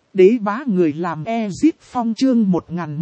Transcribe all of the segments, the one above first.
Đế bá người làm Ezit Phong chương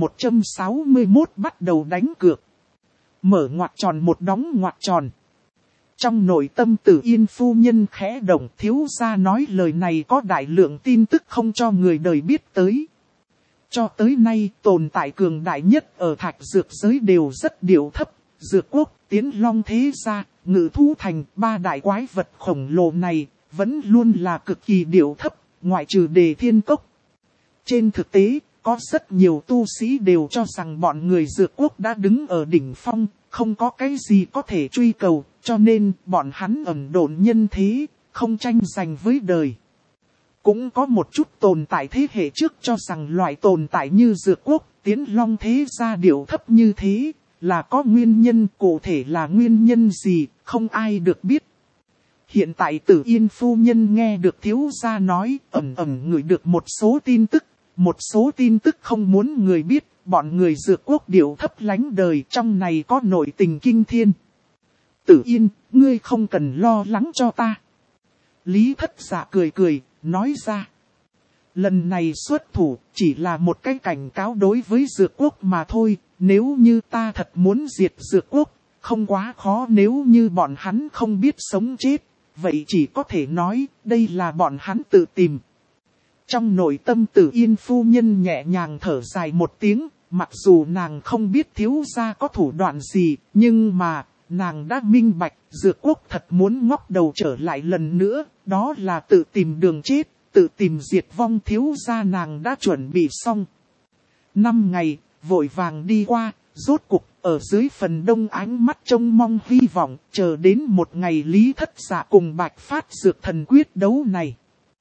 1161 bắt đầu đánh cược. Mở ngoặc tròn một đóng ngoặc tròn. Trong nội tâm Tử Yên phu nhân khẽ động, thiếu gia nói lời này có đại lượng tin tức không cho người đời biết tới. Cho tới nay tồn tại cường đại nhất ở thạch dược giới đều rất điệu thấp. Dược quốc, Tiến Long thế gia, Ngự Thú Thành, ba đại quái vật khổng lồ này vẫn luôn là cực kỳ điệu thấp, ngoại trừ Đề Thiên Cốc. Trên thực tế, có rất nhiều tu sĩ đều cho rằng bọn người dược quốc đã đứng ở đỉnh phong, không có cái gì có thể truy cầu, cho nên bọn hắn ẩn độn nhân thế, không tranh giành với đời. Cũng có một chút tồn tại thế hệ trước cho rằng loại tồn tại như dược quốc, Tiến Long thế gia điệu thấp như thế, là có nguyên nhân, cụ thể là nguyên nhân gì, không ai được biết. Hiện tại Tử Yên phu nhân nghe được thiếu gia nói, ẩn ngửi được một số tin tức không muốn người biết, bọn người dược quốc điệu thấp lánh đời, trong này có nội tình kinh thiên. Tử Yên, ngươi không cần lo lắng cho ta. Lý Thất Dạ cười, nói ra. Lần này xuất thủ chỉ là một cái cảnh cáo đối với dược quốc mà thôi, nếu như ta thật muốn diệt dược quốc, không quá khó, nếu như bọn hắn không biết sống chết, vậy chỉ có thể nói đây là bọn hắn tự tìm. Trong nội tâm Tử Yên phu nhân nhẹ nhàng thở dài một tiếng, mặc dù nàng không biết thiếu gia có thủ đoạn gì, nhưng mà nàng đã minh bạch dược quốc thật muốn ngóc đầu trở lại lần nữa, đó là tự tìm đường chết, tự tìm diệt vong. Thiếu gia nàng đã chuẩn bị xong. 5 ngày, vội vàng đi qua, rốt cục, ở dưới phần đông ánh mắt trông mong hy vọng, chờ đến một ngày Lý Thất Dạ cùng Bạch Phát Dược Thần quyết đấu này.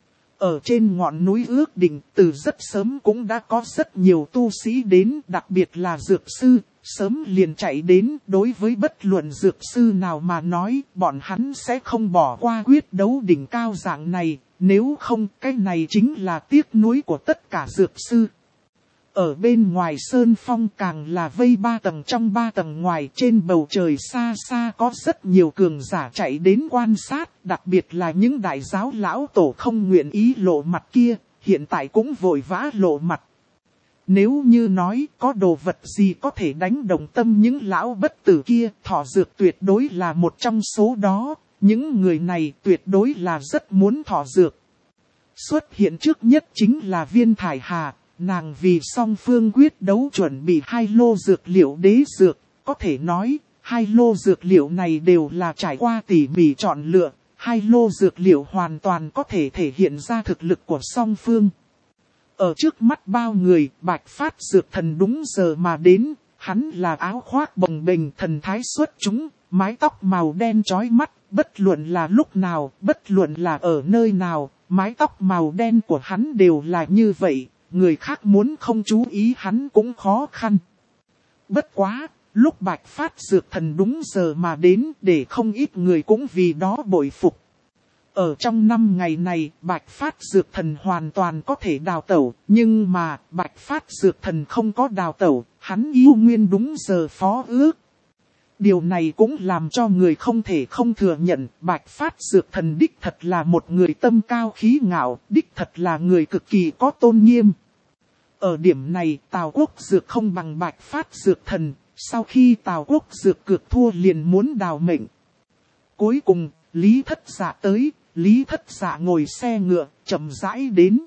Ở trên ngọn núi ước định, từ rất sớm cũng đã có rất nhiều tu sĩ đến, đặc biệt là dược sư, sớm liền chạy đến. Đối với bất luận dược sư nào mà nói, bọn hắn sẽ không bỏ qua quyết đấu đỉnh cao dạng này, nếu không, cái này chính là tiếc nuối của tất cả dược sư. Ở bên ngoài sơn phong càng là vây 3 tầng trong 3 tầng ngoài, trên bầu trời xa xa có rất nhiều cường giả chạy đến quan sát, đặc biệt là những đại giáo lão tổ không nguyện ý lộ mặt kia, hiện tại cũng vội vã lộ mặt. Nếu như nói có đồ vật gì có thể đánh động tâm những lão bất tử kia, thọ dược tuyệt đối là một trong số đó, những người này tuyệt đối là rất muốn thọ dược. Xuất hiện trước nhất chính là Viên Thải Hà. Nàng vì song phương quyết đấu chuẩn bị 2 lô dược liệu đế dược, có thể nói, 2 lô dược liệu này đều là trải qua tỉ mỉ chọn lựa, 2 lô dược liệu hoàn toàn có thể thể hiện ra thực lực của song phương. Ở trước mắt bao người, Bạch Phát Dược Thần đúng giờ mà đến, hắn là áo khoác bồng bềnh thần thái xuất chúng, mái tóc màu đen chói mắt, bất luận là lúc nào, bất luận là ở nơi nào, mái tóc màu đen của hắn đều là như vậy. Người khác muốn không chú ý hắn cũng khó khăn. Bất quá, lúc Bạch Phát Dược Thần đúng giờ mà đến, để không ít người cũng vì đó bội phục. Ở trong 5 ngày này, Bạch Phát Dược Thần hoàn toàn có thể đào tẩu, nhưng mà Bạch Phát Dược Thần không có đào tẩu, hắn yêu nguyên đúng giờ phó ước. Điều này cũng làm cho người không thể không thừa nhận, Bạch Phát Dược Thần đích thật là một người tâm cao khí ngạo, đích thật là người cực kỳ có tôn nghiêm. Ở điểm này, Tào Quốc Dược không bằng Bạch Phát Dược Thần, sau khi Tào Quốc Dược cược thua liền muốn đào mệnh. Cuối cùng, Lý Thất Dạ tới, Lý Thất Dạ ngồi xe ngựa, chậm rãi đến.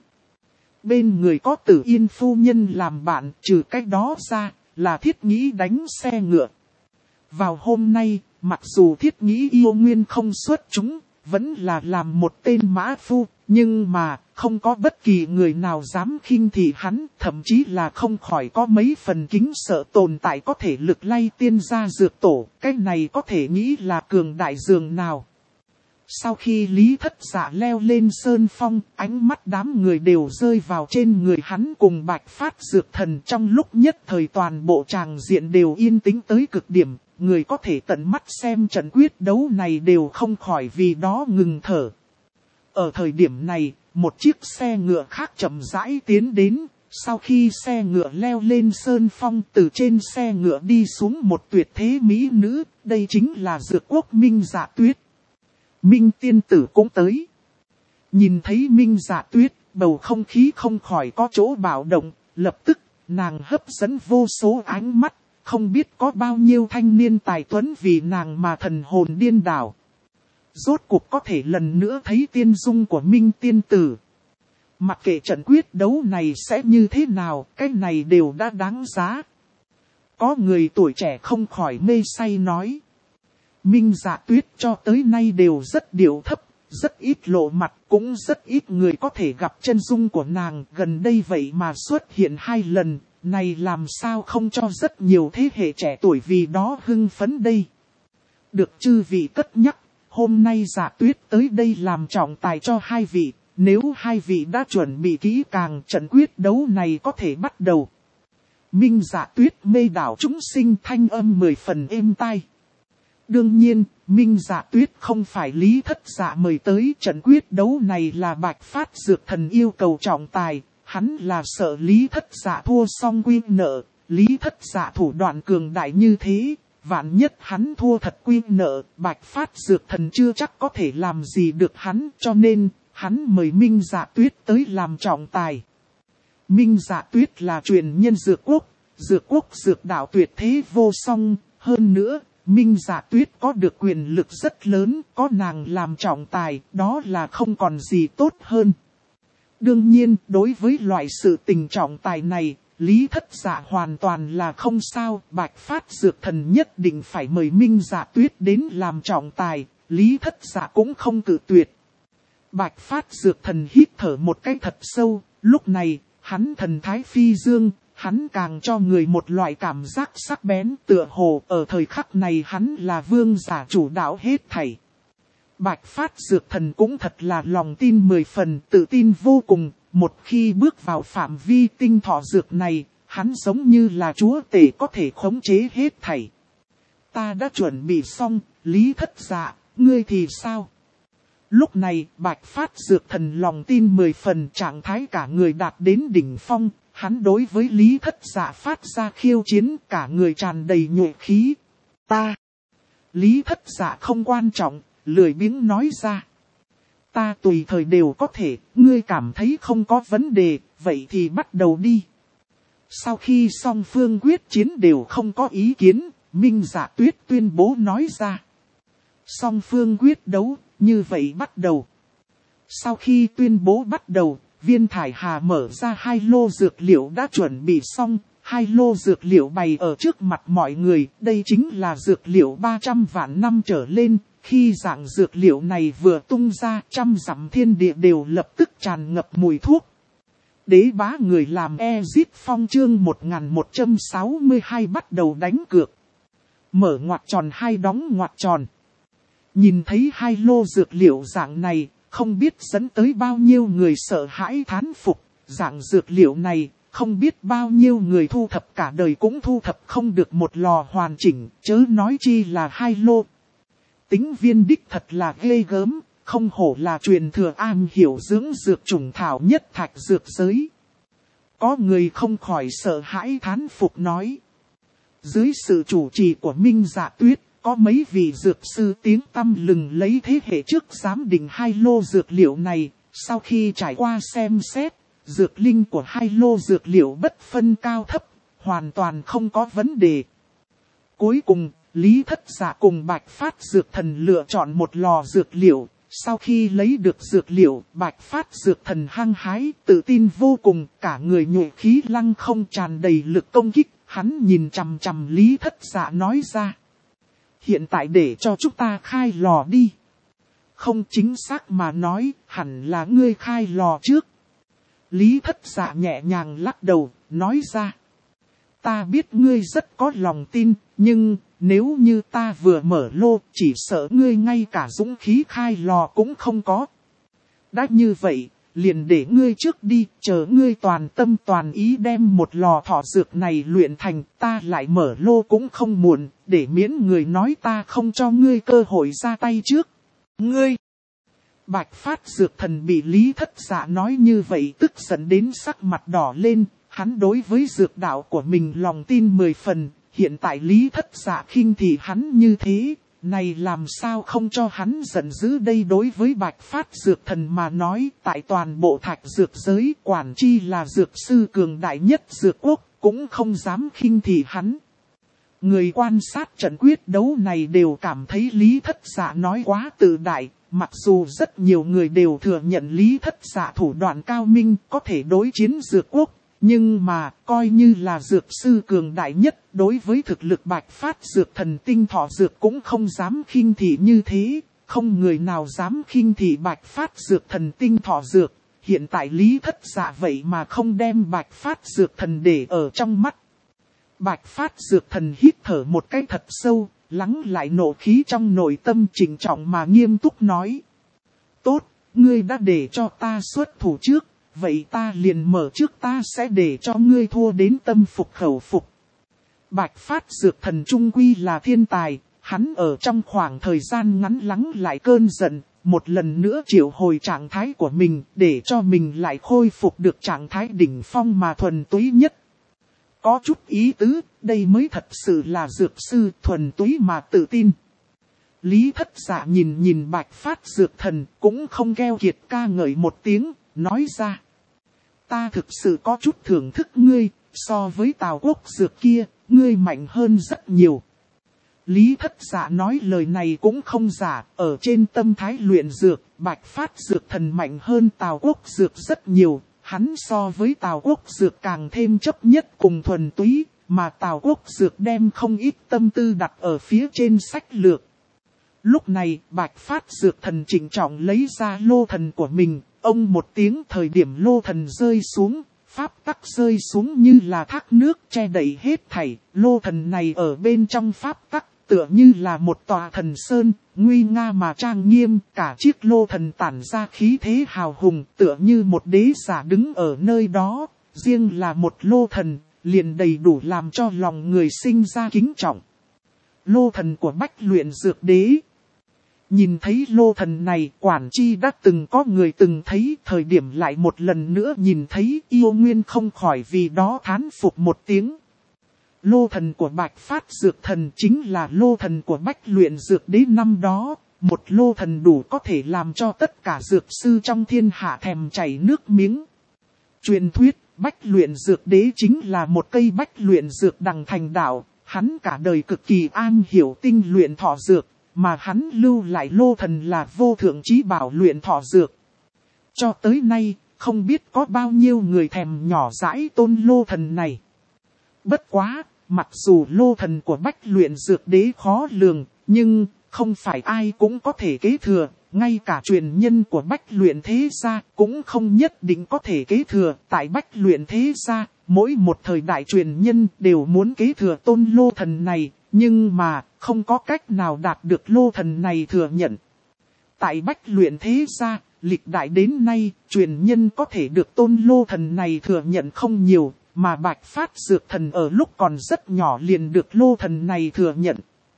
Bên người có Tử Yên phu nhân làm bạn, trừ cách đó ra, là Thiết Nghĩ đánh xe ngựa. Vào hôm nay, mặc dù Thiết Nghĩ yêu nguyên không xuất chúng, vẫn là làm một tên mã phu, nhưng mà không có bất kỳ người nào dám khinh thị hắn, thậm chí là không khỏi có mấy phần kính sợ tồn tại có thể lực lay tiên gia dược tổ, cái này có thể nghĩ là cường đại dường nào. Sau khi Lý Thất Dạ leo lên sơn phong, ánh mắt đám người đều rơi vào trên người hắn cùng Bạch Phát Dược Thần, trong lúc nhất thời toàn bộ tràng diện đều yên tĩnh tới cực điểm, người có thể tận mắt xem trận quyết đấu này đều không khỏi vì đó ngừng thở. Ở thời điểm này, một chiếc xe ngựa khác chậm rãi tiến đến, sau khi xe ngựa leo lên sơn phong, từ trên xe ngựa đi xuống một tuyệt thế mỹ nữ, đây chính là Dược Quốc Minh Dạ Tuyết. Minh tiên tử cũng tới. Nhìn thấy Minh Dạ Tuyết, bầu không khí không khỏi có chỗ bạo động, lập tức, nàng hấp dẫn vô số ánh mắt, không biết có bao nhiêu thanh niên tài tuấn vì nàng mà thần hồn điên đảo. Rốt cuộc có thể lần nữa thấy tiên dung của Minh tiên tử. Mặc kệ trận quyết đấu này sẽ như thế nào, cái này đều đã đáng giá. Có người tuổi trẻ không khỏi mê say nói. Minh Dạ Tuyết cho tới nay đều rất điệu thấp, rất ít lộ mặt, cũng rất ít người có thể gặp chân dung của nàng. Gần đây vậy mà xuất hiện 2 lần, này làm sao không cho rất nhiều thế hệ trẻ tuổi vì đó hưng phấn đây. Được chư vị cất nhắc, hôm nay Dạ Tuyết tới đây làm trọng tài cho 2 vị, nếu 2 vị đã chuẩn bị kỹ càng, trận quyết đấu này có thể bắt đầu. Minh Dạ Tuyết mê đảo chúng sinh, thanh âm 10 phần êm tai. Đương nhiên, Minh Dạ Tuyết không phải Lý Thất Dạ mời tới, trận quyết đấu này là Bạch Phát Dược Thần yêu cầu trọng tài, hắn là sợ Lý Thất Dạ thua xong quy nợ, Lý Thất Dạ thủ đoạn cường đại như thế, vạn nhất hắn thua thật quy nợ, Bạch Phát Dược Thần chưa chắc có thể làm gì được hắn, cho nên, hắn mời Minh Dạ Tuyết tới làm trọng tài. Minh Dạ Tuyết là truyền nhân Dược Quốc dược đạo tuyệt thế vô song, hơn nữa, Minh Dạ Tuyết có được quyền lực rất lớn, có nàng làm trọng tài, đó là không còn gì tốt hơn. Đương nhiên, đối với loại sự tình trọng tài này, Lý Thất Dạ hoàn toàn là không sao, Bạch Phát Dược Thần nhất định phải mời Minh Dạ Tuyết đến làm trọng tài, Lý Thất Dạ cũng không cự tuyệt. Bạch Phát Dược Thần hít thở một cái thật sâu, lúc này, hắn thần thái phi dương, hắn càng cho người một loại cảm giác sắc bén, tựa hồ ở thời khắc này hắn là vương giả chủ đạo hết thảy. Bạch Phát Dược Thần cũng thật là lòng tin 10 phần, tự tin vô cùng, một khi bước vào phạm vi tinh thọ dược này, hắn giống như là chúa tể có thể khống chế hết thảy. Ta đã chuẩn bị xong, Lý Thất Dạ, ngươi thì sao? Lúc này, Bạch Phát Dược Thần lòng tin 10 phần, trạng thái cả người đạt đến đỉnh phong, hắn đối với Lý Thất Dạ phát ra khiêu chiến, cả người tràn đầy nhuệ khí. Ta! Lý Thất Dạ không quan trọng, lười biếng nói ra. Ta tùy thời đều có thể, ngươi cảm thấy không có vấn đề, vậy thì bắt đầu đi. Sau khi song phương quyết chiến đều không có ý kiến, Minh Dạ Tuyết tuyên bố nói ra. Song phương quyết đấu, như vậy bắt đầu. Sau khi tuyên bố bắt đầu, Viên Thải Hà mở ra 2 lô dược liệu đã chuẩn bị xong, 2 lô dược liệu bày ở trước mặt mọi người, đây chính là dược liệu 300 vạn năm trở lên, khi dạng dược liệu này vừa tung ra, 100 dặm thiên địa đều lập tức tràn ngập mùi thuốc. Đế bá người làm Ezit Phong chương 1162 bắt đầu đánh cược. Mở ngoặc tròn 2 đóng ngoặc tròn. Nhìn thấy 2 lô dược liệu dạng này, không biết dẫn tới bao nhiêu người sợ hãi thán phục, dạng dược liệu này, không biết bao nhiêu người thu thập cả đời cũng thu thập không được một lò hoàn chỉnh, chớ nói chi là 2 lô. Tính viên đích thật là ghê gớm, không hổ là truyền thừa am hiểu dưỡng dược trùng thảo nhất thạch dược giới. Có người không khỏi sợ hãi thán phục nói. Dưới sự chủ trì của Minh Dạ Tuyết, có mấy vị dược sư tiếng tăm lừng lấy thế hệ trước giám định 2 lô dược liệu này, sau khi trải qua xem xét, dược linh của 2 lô dược liệu bất phân cao thấp, hoàn toàn không có vấn đề. Cuối cùng, Lý Thất Dạ cùng Bạch Phát Dược Thần lựa chọn một lò dược liệu, sau khi lấy được dược liệu, Bạch Phát Dược Thần hăng hái, tự tin vô cùng, cả người nhuệ khí lăng không tràn đầy lực công kích, hắn nhìn chằm chằm Lý Thất Dạ nói ra. Hiện tại để cho chúng ta khai lò đi. Không, chính xác mà nói, hẳn là ngươi khai lò trước. Lý Thất Dạ nhẹ nhàng lắc đầu, nói ra. Ta biết ngươi rất có lòng tin, nhưng nếu như ta vừa mở lô, chỉ sợ ngươi ngay cả dũng khí khai lò cũng không có. Đã như vậy, liền để ngươi trước đi, chờ ngươi toàn tâm toàn ý đem một lò thọ dược này luyện thành, ta lại mở lô cũng không muộn, để miễn người nói ta không cho ngươi cơ hội ra tay trước. Ngươi! Bạch Phát Dược Thần bị Lý Thất Dạ nói như vậy tức giận đến sắc mặt đỏ lên, hắn đối với dược đạo của mình lòng tin 10 phần, hiện tại Lý Thất Dạ khinh thì hắn như thế, này làm sao không cho hắn giận dữ đây. Đối với Bạch Phát Dược Thần mà nói, tại toàn bộ thạch dược giới, quản chi là dược sư cường đại nhất dược quốc, cũng không dám khinh thị hắn. Người quan sát trận quyết đấu này đều cảm thấy Lý Thất Dạ nói quá tự đại, mặc dù rất nhiều người đều thừa nhận Lý Thất Dạ thủ đoạn cao minh có thể đối chiến dược quốc, nhưng mà coi như là dược sư cường đại nhất, đối với thực lực Bạch Phát Dược Thần tinh thọ dược cũng không dám khinh thị như thế, không người nào dám khinh thị Bạch Phát Dược Thần tinh thọ dược. Hiện tại Lý Thất Dạ vậy mà không đem Bạch Phát Dược Thần để ở trong mắt. Bạch Phát Dược Thần hít thở một cái thật sâu, lắng lại nộ khí trong nội tâm, trịnh trọng mà nghiêm túc nói. Tốt, ngươi đã để cho ta xuất thủ trước, vậy ta liền mở trước, ta sẽ để cho ngươi thua đến tâm phục khẩu phục. Bạch Phát Dược Thần trung quy là thiên tài, hắn ở trong khoảng thời gian ngắn lắng lại cơn giận, một lần nữa triệu hồi trạng thái của mình để cho mình lại khôi phục được trạng thái đỉnh phong mà thuần túy nhất. Có chút ý tứ, đây mới thật sự là dược sư thuần túy mà tự tin. Lý Thất Dạ nhìn Bạch Phát Dược Thần cũng không keo kiệt ca ngợi một tiếng, nói ra. Ta thực sự có chút thưởng thức ngươi, so với Tào Quốc Dược kia, ngươi mạnh hơn rất nhiều. Lý Thất Dạ nói lời này cũng không giả, ở trên tâm thái luyện dược, Bạch Phát Dược Thần mạnh hơn Tào Quốc Dược rất nhiều. Hắn so với Tào Quốc Dược càng thêm chấp nhất cùng thuần túy, mà Tào Quốc Dược đem không ít tâm tư đặt ở phía trên sách lược. Lúc này, Bạch Phát Dược Thần trịnh trọng lấy ra lô thần của mình, ông một tiếng thời điểm lô thần rơi xuống, pháp tắc rơi xuống như là thác nước che đậy hết thảy, lô thần này ở bên trong pháp tắc. Tựa như là một tòa thần sơn, nguy nga mà trang nghiêm, cả chiếc lô thần tản ra khí thế hào hùng, tựa như một đế giả đứng ở nơi đó, riêng là một lô thần, liền đầy đủ làm cho lòng người sinh ra kính trọng. Lô thần của Bách Luyện Dược Đế. Nhìn thấy lô thần này, quản chi đã từng có người từng thấy, thời điểm lại một lần nữa nhìn thấy, yêu nguyên không khỏi vì đó thán phục một tiếng. Lô thần của Bạch Phát Dược Thần chính là lô thần của Bách Luyện Dược Đế năm đó, một lô thần đủ có thể làm cho tất cả dược sư trong thiên hạ thèm chảy nước miếng. Truyền thuyết, Bách Luyện Dược Đế chính là một cây bách luyện dược đằng thành đạo, hắn cả đời cực kỳ am hiểu tinh luyện thọ dược, mà hắn lưu lại lô thần là vô thượng chí bảo luyện thọ dược. Cho tới nay, không biết có bao nhiêu người thèm nhỏ dãi tôn lô thần này. Bất quá, mặc dù lô thần của Bách Luyện Dược Đế khó lường, nhưng không phải ai cũng có thể kế thừa, ngay cả truyền nhân của Bách Luyện Thế Gia cũng không nhất định có thể kế thừa. Tại Bách Luyện Thế Gia, mỗi một thời đại truyền nhân đều muốn kế thừa tôn lô thần này, nhưng mà không có cách nào đạt được lô thần này thừa nhận. Tại Bách Luyện Thế Gia, lịch đại đến nay, truyền nhân có thể được tôn lô thần này thừa nhận không nhiều. Mà Bạch Phát Dược Thần ở lúc còn rất nhỏ liền được lô thần này thừa nhận.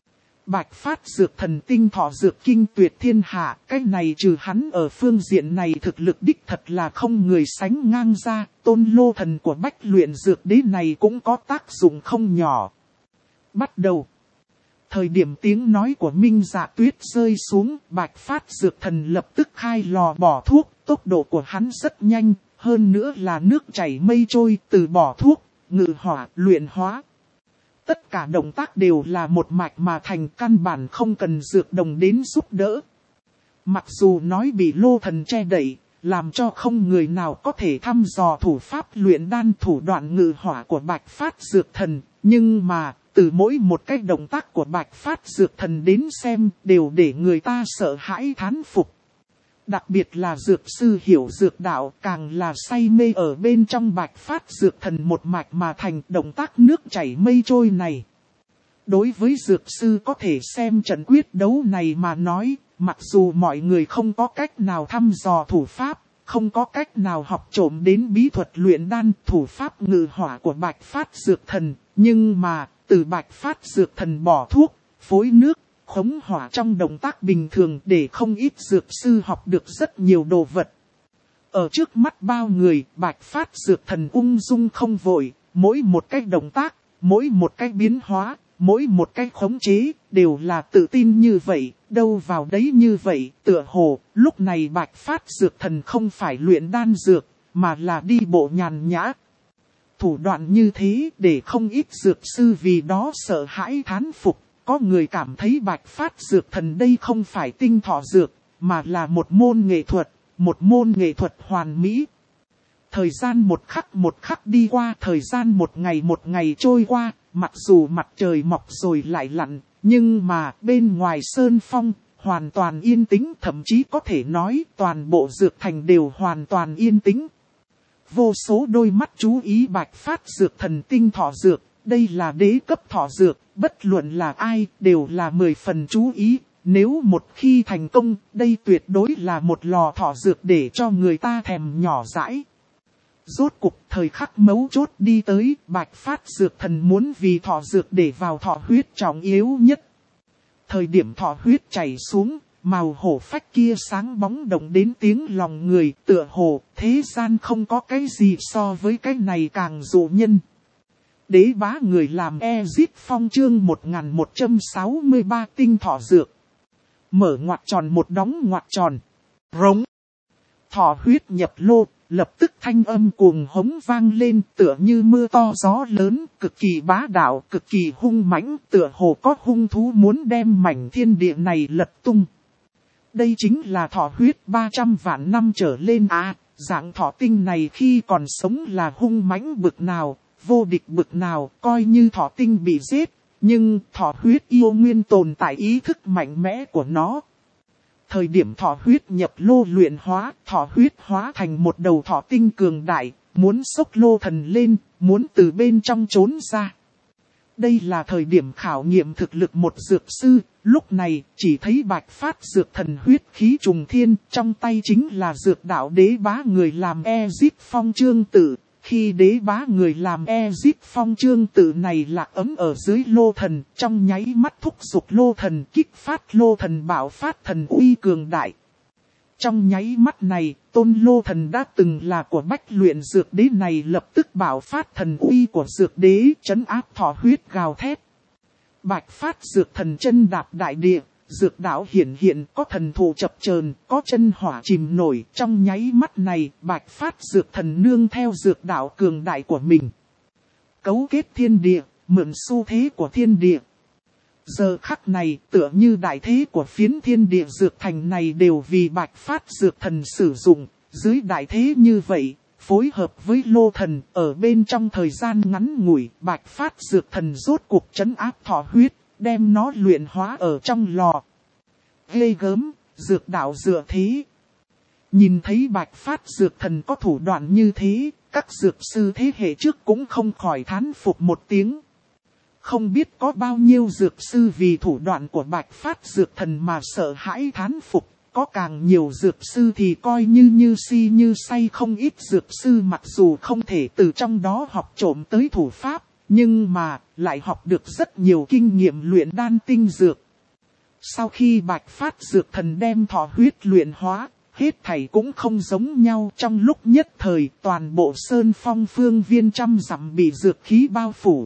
Bạch Phát Dược Thần tinh thọ dược kinh tuyệt thiên hạ, cái này trừ hắn ở phương diện này thực lực đích thật là không người sánh ngang ra, tôn lô thần của Bách Luyện Dược Đế này cũng có tác dụng không nhỏ. Bắt đầu. Thời điểm tiếng nói của Minh Dạ Tuyết rơi xuống, Bạch Phát Dược Thần lập tức khai lò bỏ thuốc, tốc độ của hắn rất nhanh. Hơn nữa là nước chảy mây trôi, từ bỏ thuốc, ngự hỏa, luyện hóa. Tất cả động tác đều là một mạch mà thành, căn bản không cần dược đồng đến giúp đỡ. Mặc dù nói bị lô thần che đậy, làm cho không người nào có thể thăm dò thủ pháp luyện đan thủ đoạn ngự hỏa của Bạch Phát Dược Thần, nhưng mà, từ mỗi một cái động tác của Bạch Phát Dược Thần đến xem, đều để người ta sợ hãi thán phục. Đặc biệt là dược sư hiểu dược đạo, càng là say mê ở bên trong Bạch Phát Dược Thần một mạch mà thành động tác nước chảy mây trôi này. Đối với dược sư có thể xem trận quyết đấu này mà nói, mặc dù mọi người không có cách nào thăm dò thủ pháp, không có cách nào học trộm đến bí thuật luyện đan thủ pháp ngự hỏa của Bạch Phát Dược Thần, nhưng mà, từ Bạch Phát Dược Thần bỏ thuốc, phối nước, khống hỏa trong động tác bình thường để không ít dược sư học được rất nhiều đồ vật. Ở trước mắt bao người, Bạch Phát Dược Thần ung dung không vội, mỗi một cái động tác, mỗi một cái biến hóa, mỗi một cái khống chế, đều là tự tin như vậy, đâu vào đấy như vậy, tựa hồ, lúc này Bạch Phát Dược Thần không phải luyện đan dược, mà là đi bộ nhàn nhã. Thủ đoạn như thế để không ít dược sư vì đó sợ hãi thán phục, có người cảm thấy Bạch Phát Dược Thần đây không phải tinh thọ dược, mà là một môn nghệ thuật hoàn mỹ. Thời gian một khắc đi qua, thời gian một ngày trôi qua, mặc dù mặt trời mọc rồi lại lặn, nhưng mà bên ngoài sơn phong, hoàn toàn yên tĩnh, thậm chí có thể nói toàn bộ dược thành đều hoàn toàn yên tĩnh. Vô số đôi mắt chú ý Bạch Phát Dược Thần tinh thọ dược, đây là đế cấp thọ dược, bất luận là ai đều là 10 phần chú ý. Nếu một khi thành công, đây tuyệt đối là một lò thọ dược để cho người ta thèm nhỏ dãi. Rốt cục thời khắc mấu chốt đi tới, Bạch Phát Dược Thần muốn vì thọ dược để vào thọ huyết trọng yếu nhất. Thời điểm thọ huyết chảy xuống, màu hổ phách kia sáng bóng động đến tiếng lòng người, tựa hồ thế gian không có cái gì so với cái này càng dụ nhân. Đế bá người làm Ezit Phong chương 1163 tinh thọ dược. Mở ngoặc tròn một đóng ngoặc tròn. Rống. Thọ huyết nhập lô, lập tức thanh âm cuồng hống vang lên tựa như mưa to gió lớn, cực kỳ bá đạo, cực kỳ hung mãnh, tựa hồ có hung thú muốn đem mảnh thiên địa này lật tung. Đây chính là thọ huyết 300 vạn năm trở lên dạng thọ tinh này khi còn sống là hung mãnh bực nào, vô địch bực nào, coi như thọ tinh bị giết, nhưng thọ huyết yêu nguyên tồn tại ý thức mạnh mẽ của nó. Thời điểm thọ huyết nhập lô luyện hóa, thọ huyết hóa thành một đầu thọ tinh cường đại, muốn xốc lô thần lên, muốn từ bên trong trốn ra. Đây là thời điểm khảo nghiệm thực lực một dược sư, lúc này chỉ thấy Bạch Phát Dược Thần huyết khí trùng thiên, trong tay chính là dược đạo đế bá người làm Ezit Phong chương tự. Khi đế bá người làm Ezit Phong chương tự này lạc ấm ở dưới lô thần, trong nháy mắt thúc giục lô thần kích phát lô thần bạo phát thần uy cường đại. Trong nháy mắt này, tôn lô thần đã từng là của bách luyện dược đế này lập tức bạo phát thần uy của dược đế, trấn áp thọ huyết gào thét. Bạch Phát Dược Thần chân đạp đại địa, dược đạo hiển hiện, có thần thụ chập chờn, có chân hỏa chìm nổi, trong nháy mắt này, Bạch Phát Dược Thần nương theo dược đạo cường đại của mình. Cấu kết thiên địa, mượn xu thế của thiên địa. Giờ khắc này, tựa như đại thế của phiến thiên địa dược thành này đều vì Bạch Phát Dược Thần sử dụng, dưới đại thế như vậy, phối hợp với lô thần, ở bên trong thời gian ngắn ngủi, Bạch Phát Dược Thần rốt cuộc trấn áp thọ huyết, đem nó luyện hóa ở trong lò. Ghê gớm, dược đạo dựa thế. Nhìn thấy Bạch Phát Dược Thần có thủ đoạn như thế, các dược sư thế hệ trước cũng không khỏi thán phục một tiếng. Không biết có bao nhiêu dược sư vì thủ đoạn của Bạch Phát Dược Thần mà sợ hãi thán phục. Có càng nhiều dược sư thì coi như si như say, không ít dược sư mặc dù không thể từ trong đó học trộm tới thủ pháp, nhưng mà lại học được rất nhiều kinh nghiệm luyện đan tinh dược. Sau khi Bạch Phát Dược Thần đem thọ huyết luyện hóa, hết thảy cũng không giống nhau, trong lúc nhất thời toàn bộ sơn phong phương viên trăm dặm bị dược khí bao phủ.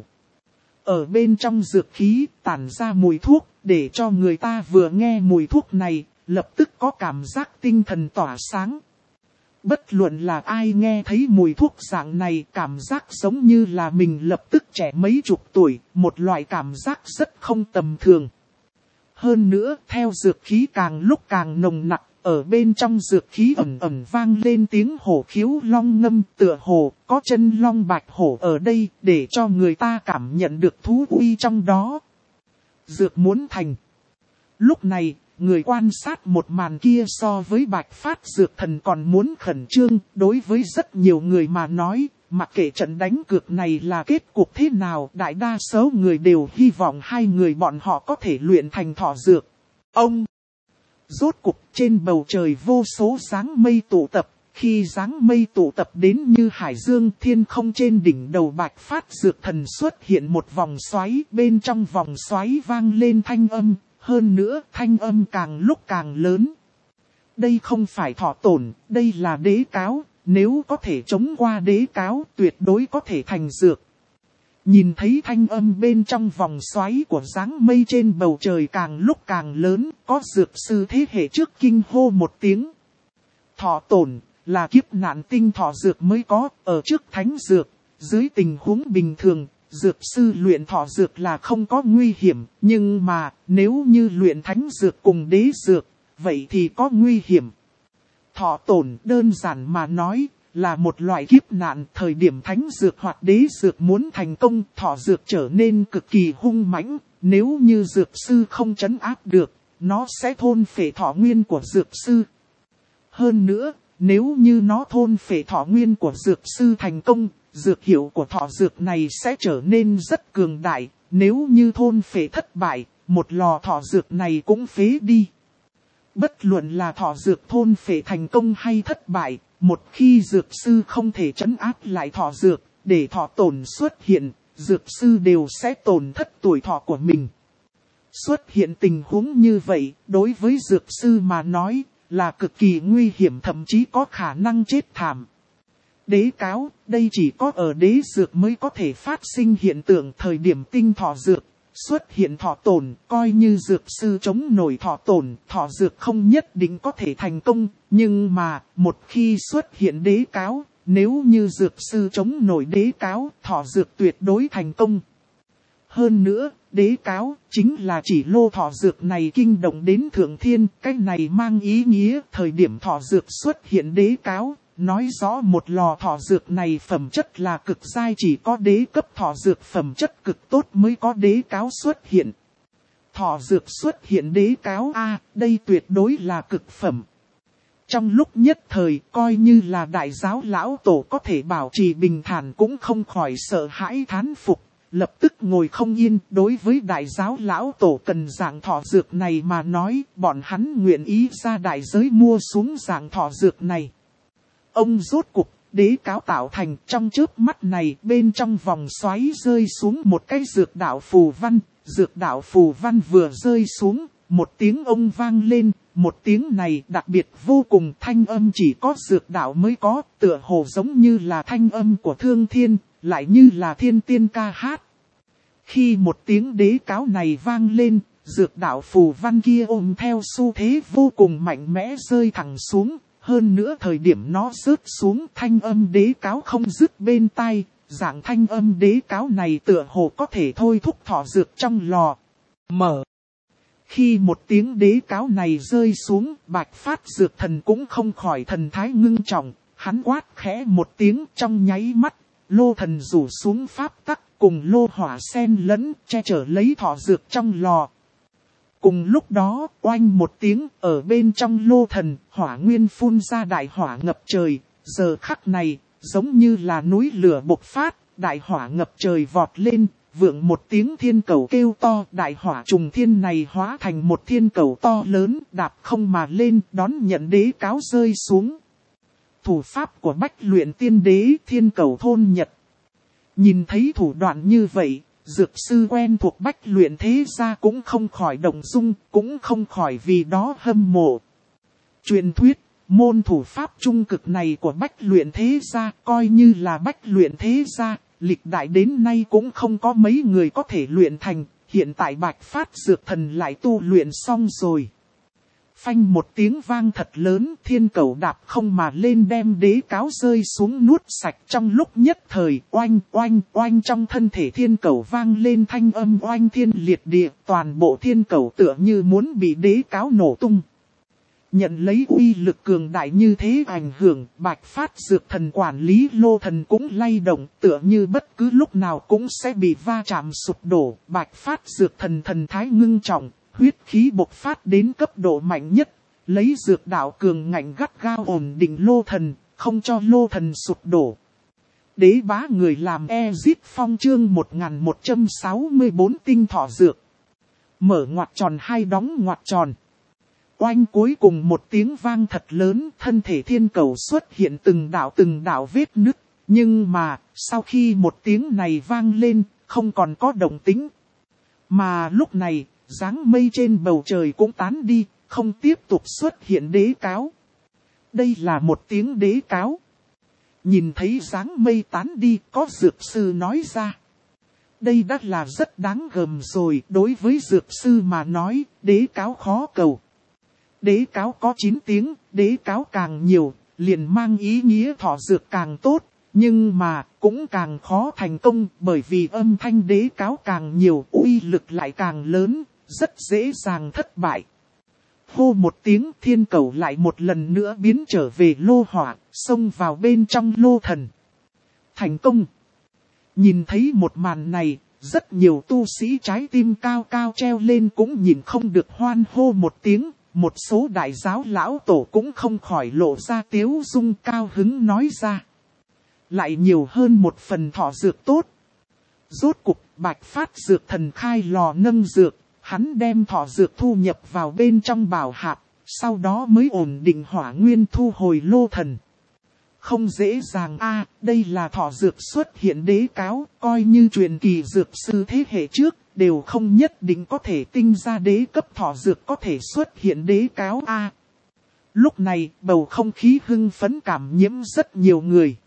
Ở bên trong dược khí tản ra mùi thuốc, để cho người ta vừa nghe mùi thuốc này, lập tức có cảm giác tinh thần tỏa sáng. Bất luận là ai nghe thấy mùi thuốc dạng này, cảm giác giống như là mình lập tức trẻ mấy chục tuổi, một loại cảm giác rất không tầm thường. Hơn nữa, theo dược khí càng lúc càng nồng nặc, ở bên trong dược khí ẩn ẩn vang lên tiếng hổ khiếu long ngâm, tựa hồ có chân long bạch hổ ở đây, để cho người ta cảm nhận được thú uy trong đó. Dược muốn thành. Lúc này, người quan sát một màn kia so với Bạch Phát Dược Thần còn muốn khẩn trương, đối với rất nhiều người mà nói, mặc kệ trận đánh cược này là kết cục thế nào, đại đa số người đều hy vọng hai người bọn họ có thể luyện thành thọ dược. Rốt cục trên bầu trời vô số dáng mây tụ tập, khi dáng mây tụ tập đến như hải dương, thiên không trên đỉnh đầu Bạch Phát Dược Thần xuất hiện một vòng xoáy, bên trong vòng xoáy vang lên thanh âm. Hơn nữa, thanh âm càng lúc càng lớn. Đây không phải thọ tổn, đây là đế cáo, nếu có thể chống qua đế cáo, tuyệt đối có thể thành dược. Nhìn thấy thanh âm bên trong vòng xoáy của dáng mây trên bầu trời càng lúc càng lớn, có dược sư thế hệ trước kinh hô một tiếng. Thọ tổn, là kiếp nạn tinh thọ dược mới có, ở trước thánh dược, dưới tình huống bình thường, dược sư luyện thọ dược là không có nguy hiểm, nhưng mà nếu như luyện thánh dược cùng đế dược, vậy thì có nguy hiểm. Thọ tổn đơn giản mà nói, là một loại kiếp nạn. Thời điểm thánh dược hoặc đế dược muốn thành công, thọ dược trở nên cực kỳ hung mãnh. Nếu như dược sư không trấn áp được, nó sẽ thôn phệ thọ nguyên của dược sư. Hơn nữa, nếu như nó thôn phệ thọ nguyên của dược sư thành công, dược hiệu của thọ dược này sẽ trở nên rất cường đại. Nếu như thôn phệ thất bại, một lò thọ dược này cũng phế đi. Bất luận là thọ dược thôn phệ thành công hay thất bại, một khi dược sư không thể trấn áp lại thọ dược, để thọ tổn xuất hiện, dược sư đều sẽ tổn thất tuổi thọ của mình. Xuất hiện tình huống như vậy, đối với dược sư mà nói, là cực kỳ nguy hiểm, thậm chí có khả năng chết thảm. Đế cáo, đây chỉ có ở đế dược mới có thể phát sinh hiện tượng. Thời điểm tinh thọ dược xuất hiện thọ tổn, coi như dược sư chống nổi thọ tổn, thọ dược không nhất định có thể thành công. Nhưng mà, một khi xuất hiện đế cáo, nếu như dược sư chống nổi đế cáo, thọ dược tuyệt đối thành công. Hơn nữa, đế cáo chính là chỉ lô thọ dược này kinh động đến thượng thiên. Cái này mang ý nghĩa thời điểm thọ dược xuất hiện đế cáo, nói rõ một lò thọ dược này phẩm chất là cực giai, chỉ có đế cấp thọ dược phẩm chất cực tốt mới có đế cáo xuất hiện. Thọ dược xuất hiện đế cáo đây tuyệt đối là cực phẩm. Trong lúc nhất thời, coi như là đại giáo lão tổ có thể bảo trì bình thản cũng không khỏi sợ hãi thán phục, lập tức ngồi không yên. Đối với đại giáo lão tổ cần dạng thọ dược này mà nói, bọn hắn nguyện ý ra đại giới mua xuống dạng thọ dược này. Ông rốt cục, đế cáo tạo thành. Trong chớp mắt này, bên trong vòng xoáy rơi xuống một cái dược đạo phù văn. Dược đạo phù văn vừa rơi xuống, một tiếng ông vang lên. Một tiếng này đặc biệt vô cùng, thanh âm chỉ có dược đạo mới có, tựa hồ giống như là thanh âm của thương thiên, lại như là thiên tiên ca hát. Khi một tiếng đế cáo này vang lên, dược đạo phù văn kia ôm theo xu thế vô cùng mạnh mẽ rơi thẳng xuống. Hơn nữa thời điểm nó rớt xuống, thanh âm đế cáo không dứt bên tai. Dạng thanh âm đế cáo này tựa hồ có thể thôi thúc thọ dược trong lò mở. Khi một tiếng đế cáo này rơi xuống, Bạch Phát Dược Thần cũng không khỏi thần thái ngưng trọng. Hắn quát khẽ một tiếng, trong nháy mắt, lô thần rủ xuống pháp tắc cùng lô hỏa xen lẫn, che chở lấy thọ dược trong lò. Cùng lúc đó, oanh một tiếng, ở bên trong lô thần, hỏa nguyên phun ra đại hỏa ngập trời. Giờ khắc này, giống như là núi lửa bộc phát, đại hỏa ngập trời vọt lên, vượng một tiếng thiên cầu kêu to. Đại hỏa trùng thiên này hóa thành một thiên cầu to lớn, đạp không mà lên, đón nhận đế cáo rơi xuống. Thủ pháp của Bách Luyện Tiên Đế, thiên cầu thôn nhật. Nhìn thấy thủ đoạn như vậy, dược sư quen thuộc Bách Luyện thế gia cũng không khỏi động dung, cũng không khỏi vì đó hâm mộ. Truyền thuyết, môn thủ pháp trung cực này của Bách Luyện thế gia, coi như là Bách Luyện thế gia, lịch đại đến nay cũng không có mấy người có thể luyện thành. Hiện tại Bạch Phát Dược Thần lại tu luyện xong rồi. Phanh một tiếng vang thật lớn, thiên cầu đạp không mà lên đem đế cáo rơi xuống nuốt sạch. Trong lúc nhất thời, oanh oanh oanh, trong thân thể thiên cầu vang lên thanh âm oanh thiên liệt địa. Toàn bộ thiên cầu tựa như muốn bị đế cáo nổ tung. Nhận lấy uy lực cường đại như thế ảnh hưởng, Bạch Phát Dược Thần quản lý lô thần cũng lay động, tựa như bất cứ lúc nào cũng sẽ bị va chạm sụp đổ. Bạch Phát Dược Thần thần thái ngưng trọng, huyết khí bộc phát đến cấp độ mạnh nhất, lấy dược đạo cường ngạnh gắt gao ổn định lô thần, không cho lô thần sụp đổ. Đế bá người làm Ezit Phong chương 1164 tinh thọ dược. Mở ngoặc tròn hai đóng ngoặc tròn. Oanh, cuối cùng một tiếng vang thật lớn, thân thể thiên cầu xuất hiện từng đạo vết nứt. Nhưng mà, sau khi một tiếng này vang lên, không còn có động tĩnh. Mà lúc này, dáng mây trên bầu trời cũng tán đi, không tiếp tục xuất hiện đế cáo. Đây là một tiếng đế cáo. Nhìn thấy dáng mây tán đi, có dược sư nói ra. Đây đã là rất đáng gờm rồi, đối với dược sư mà nói, đế cáo khó cầu. Đế cáo có 9 tiếng, đế cáo càng nhiều, liền mang ý nghĩa thọ dược càng tốt, nhưng mà cũng càng khó thành công bởi vì âm thanh đế cáo càng nhiều, uy lực lại càng lớn, rất dễ dàng thất bại. Hô một tiếng, thiên cầu lại một lần nữa biến trở về lô hỏa, xông vào bên trong lô thần. Thành công! Nhìn thấy một màn này, rất nhiều tu sĩ trái tim cao cao treo lên cũng nhìn không được hoan hô một tiếng. Một số đại giáo lão tổ cũng không khỏi lộ ra tiếu dung cao hứng nói ra. Lại nhiều hơn một phần thọ dược tốt. Rốt cục Bạch Phát dược thần khai lò nâng dược, hắn đem thọ dược thu nhập vào bên trong bảo hạp, sau đó mới ổn định hỏa nguyên thu hồi lô thần. Không dễ dàng đây là thọ dược xuất hiện đế cáo, coi như truyền kỳ dược sư thế hệ trước, đều không nhất định có thể tinh ra đế cấp thọ dược có thể xuất hiện đế cáo Lúc này, bầu không khí hưng phấn cảm nhiễm rất nhiều người.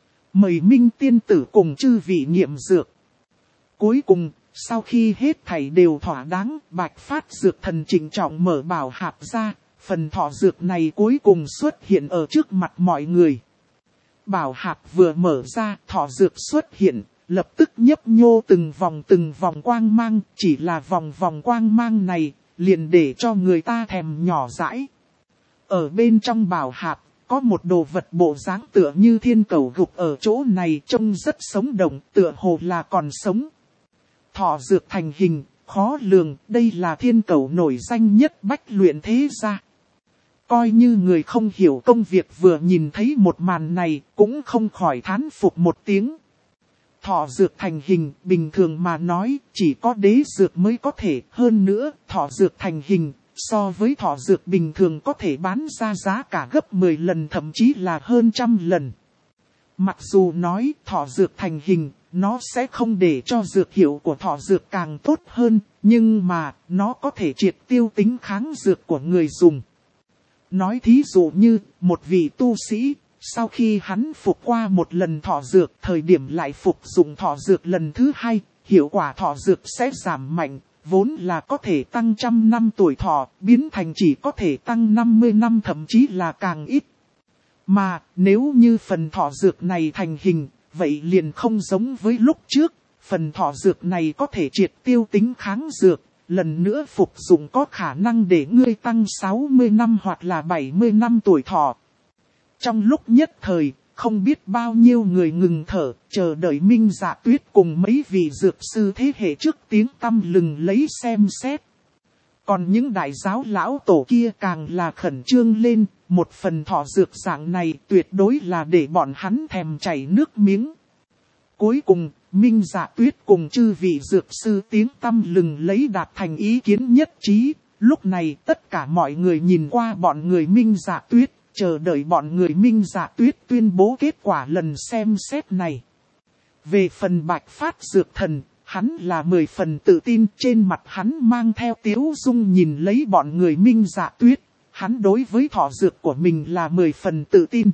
Mời Minh tiên tử cùng chư vị nghiệm dược. Cuối cùng, sau khi hết thảy đều thỏa đáng, Bạch Phát dược thần trịnh trọng mở bảo hạp ra, phần thọ dược này cuối cùng xuất hiện ở trước mặt mọi người. Bảo hạp vừa mở ra, thọ dược xuất hiện, lập tức nhấp nhô từng vòng quang mang, chỉ là vòng quang mang này, liền để cho người ta thèm nhỏ dãi. Ở bên trong bảo hạp, có một đồ vật bộ dáng tựa như thiên cầu gục ở chỗ này trông rất sống động, tựa hồ là còn sống. Thọ dược thành hình, khó lường, đây là thiên cầu nổi danh nhất bách luyện thế gia. Coi như người không hiểu công việc vừa nhìn thấy một màn này, cũng không khỏi thán phục một tiếng. Thọ dược thành hình, bình thường mà nói, chỉ có đế dược mới có thể, hơn nữa, thọ dược thành hình, so với thọ dược bình thường có thể bán ra giá cả gấp 10 lần thậm chí là hơn 100 lần. Mặc dù nói thọ dược thành hình, nó sẽ không để cho dược hiệu của thọ dược càng tốt hơn, nhưng mà, nó có thể triệt tiêu tính kháng dược của người dùng. Nói thí dụ như, một vị tu sĩ, sau khi hắn phục qua một lần thọ dược, thời điểm lại phục dụng thọ dược lần thứ hai, hiệu quả thọ dược sẽ giảm mạnh, vốn là có thể tăng 100 năm tuổi thọ, biến thành chỉ có thể tăng 50 năm thậm chí là càng ít. Mà, nếu như phần thọ dược này thành hình, vậy liền không giống với lúc trước, phần thọ dược này có thể triệt tiêu tính kháng dược. Lần nữa phục dụng có khả năng để ngươi tăng 60 năm hoặc là 70 năm tuổi thọ. Trong lúc nhất thời, không biết bao nhiêu người ngừng thở, chờ đợi Minh Dạ Tuyết cùng mấy vị dược sư thế hệ trước tiếng tăm lừng lấy xem xét. Còn những đại giáo lão tổ kia càng là khẩn trương lên, một phần thọ dược dạng này tuyệt đối là để bọn hắn thèm chảy nước miếng. Cuối cùng, Minh Dạ Tuyết cùng chư vị dược sư tiếng tăm lừng lấy đạt thành ý kiến nhất trí. Lúc này tất cả mọi người nhìn qua bọn người Minh Dạ Tuyết, chờ đợi bọn người Minh Dạ Tuyết tuyên bố kết quả lần xem xét này. Về phần Bạch Phát dược thần, hắn là 10 phần tự tin, trên mặt hắn mang theo tiếu dung nhìn lấy bọn người Minh Dạ Tuyết. Hắn đối với thọ dược của mình là 10 phần tự tin.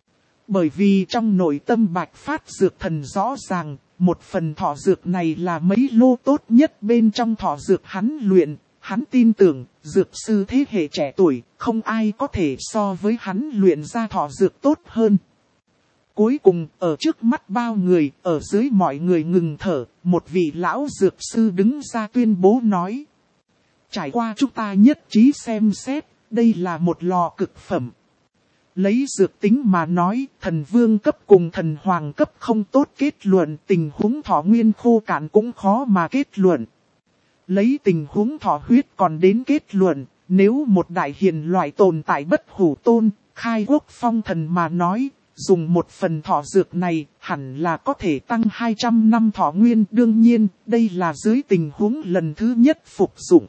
Bởi vì trong nội tâm Bạch Phát dược thần rõ ràng, một phần thọ dược này là mấy lô tốt nhất bên trong thọ dược hắn luyện. Hắn tin tưởng, dược sư thế hệ trẻ tuổi, không ai có thể so với hắn luyện ra thọ dược tốt hơn. Cuối cùng, ở trước mắt bao người, ở dưới mọi người ngừng thở, một vị lão dược sư đứng ra tuyên bố nói. Trải qua chúng ta nhất trí xem xét, đây là một lò cực phẩm. Lấy dược tính mà nói, thần vương cấp cùng thần hoàng cấp không tốt kết luận, tình huống thọ nguyên khô cạn cũng khó mà kết luận. Lấy tình huống thọ huyết còn đến kết luận, nếu một đại hiền loại tồn tại bất hủ tôn, khai quốc phong thần mà nói, dùng một phần thọ dược này hẳn là có thể tăng 200 năm thọ nguyên. Đương nhiên, đây là dưới tình huống lần thứ nhất phục dụng.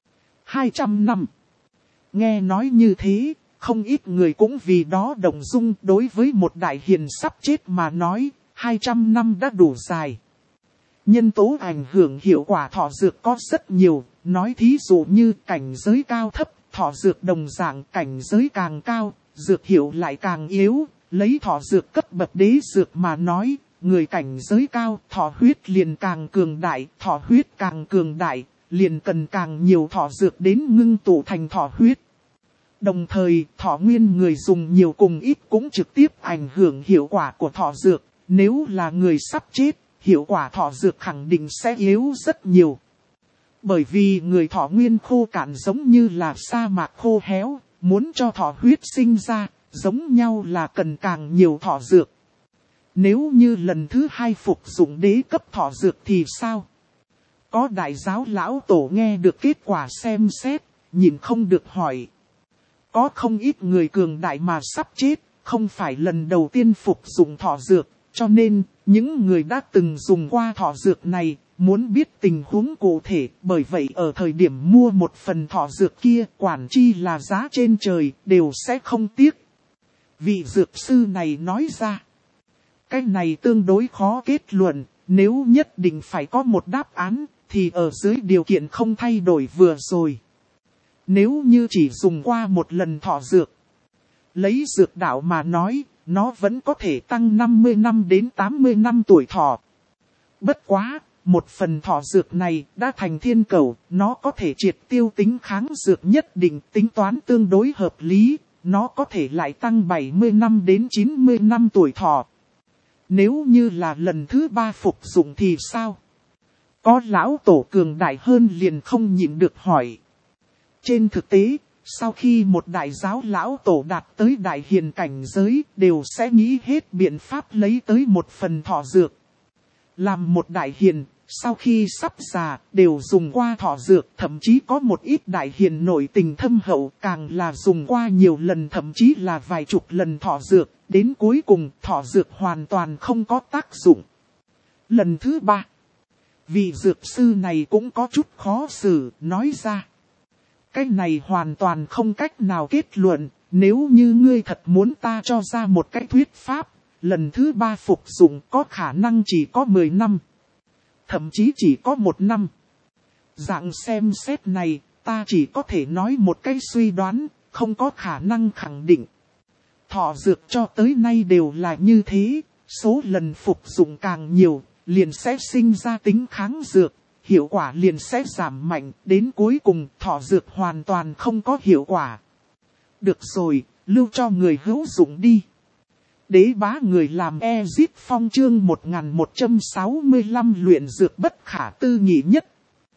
200 năm. Nghe nói như thế, không ít người cũng vì đó động dung. Đối với một đại hiền sắp chết mà nói, 200 năm đã đủ dài. Nhân tố ảnh hưởng hiệu quả thọ dược có rất nhiều, nói thí dụ như cảnh giới cao thấp, thọ dược đồng dạng, cảnh giới càng cao, dược hiệu lại càng yếu. Lấy thọ dược cấp bậc đế dược mà nói, người cảnh giới cao, thọ huyết liền càng cường đại, thọ huyết càng cường đại, liền cần càng nhiều thọ dược đến ngưng tụ thành thọ huyết. Đồng thời, thọ nguyên người dùng nhiều cùng ít cũng trực tiếp ảnh hưởng hiệu quả của thọ dược. Nếu là người sắp chết, hiệu quả thọ dược khẳng định sẽ yếu rất nhiều. Bởi vì người thọ nguyên khô cạn giống như là sa mạc khô héo, muốn cho thọ huyết sinh ra, giống nhau là cần càng nhiều thọ dược. Nếu như lần thứ 2 phục dụng đế cấp thọ dược thì sao? Có đại giáo lão tổ nghe được kết quả xem xét, nhìn không được hỏi. Có không ít người cường đại mà sắp chết, không phải lần đầu tiên phục dụng thọ dược, cho nên những người đã từng dùng qua thọ dược này, muốn biết tình huống cụ thể, bởi vậy ở thời điểm mua một phần thọ dược kia, quản chi là giá trên trời, đều sẽ không tiếc. Vị dược sư này nói ra, cái này tương đối khó kết luận, nếu nhất định phải có một đáp án, thì ở dưới điều kiện không thay đổi vừa rồi. Nếu như chỉ dùng qua một lần thọ dược, lấy dược đạo mà nói, nó vẫn có thể tăng 50 năm đến 80 năm tuổi thọ. Bất quá, một phần thọ dược này đã thành thiên cầu, nó có thể triệt tiêu tính kháng dược nhất định, tính toán tương đối hợp lý, nó có thể lại tăng 70 năm đến 90 năm tuổi thọ. Nếu như là lần thứ 3 phục dụng thì sao? Có lão tổ cường đại hơn liền không nhịn được hỏi. Trên thực tế, sau khi một đại giáo lão tổ đạt tới đại hiền cảnh giới, đều sẽ nghĩ hết biện pháp lấy tới một phần thọ dược. Làm một đại hiền, sau khi sắp già, đều dùng qua thọ dược, thậm chí có một ít đại hiền nội tình thâm hậu, càng là dùng qua nhiều lần, thậm chí là vài chục lần thọ dược, đến cuối cùng thọ dược hoàn toàn không có tác dụng. Lần thứ 3, vị dược sư này cũng có chút khó xử, nói ra. Cái này hoàn toàn không cách nào kết luận, nếu như ngươi thật muốn ta cho ra một cái thuyết pháp, lần thứ 3 phục dụng có khả năng chỉ có 10 năm. Thậm chí chỉ có 1 năm. Dạng xem xét này, ta chỉ có thể nói một cái suy đoán, không có khả năng khẳng định. Thọ dược cho tới nay đều là như thế, số lần phục dụng càng nhiều, liền sẽ sinh ra tính kháng dược, hiệu quả liền sẽ giảm mạnh, đến cuối cùng thọ dược hoàn toàn không có hiệu quả. Được rồi, lưu cho người hữu dụng đi. Đế bá người làm Ezip Phong chương 1165 luyện dược bất khả tư nghị nhất.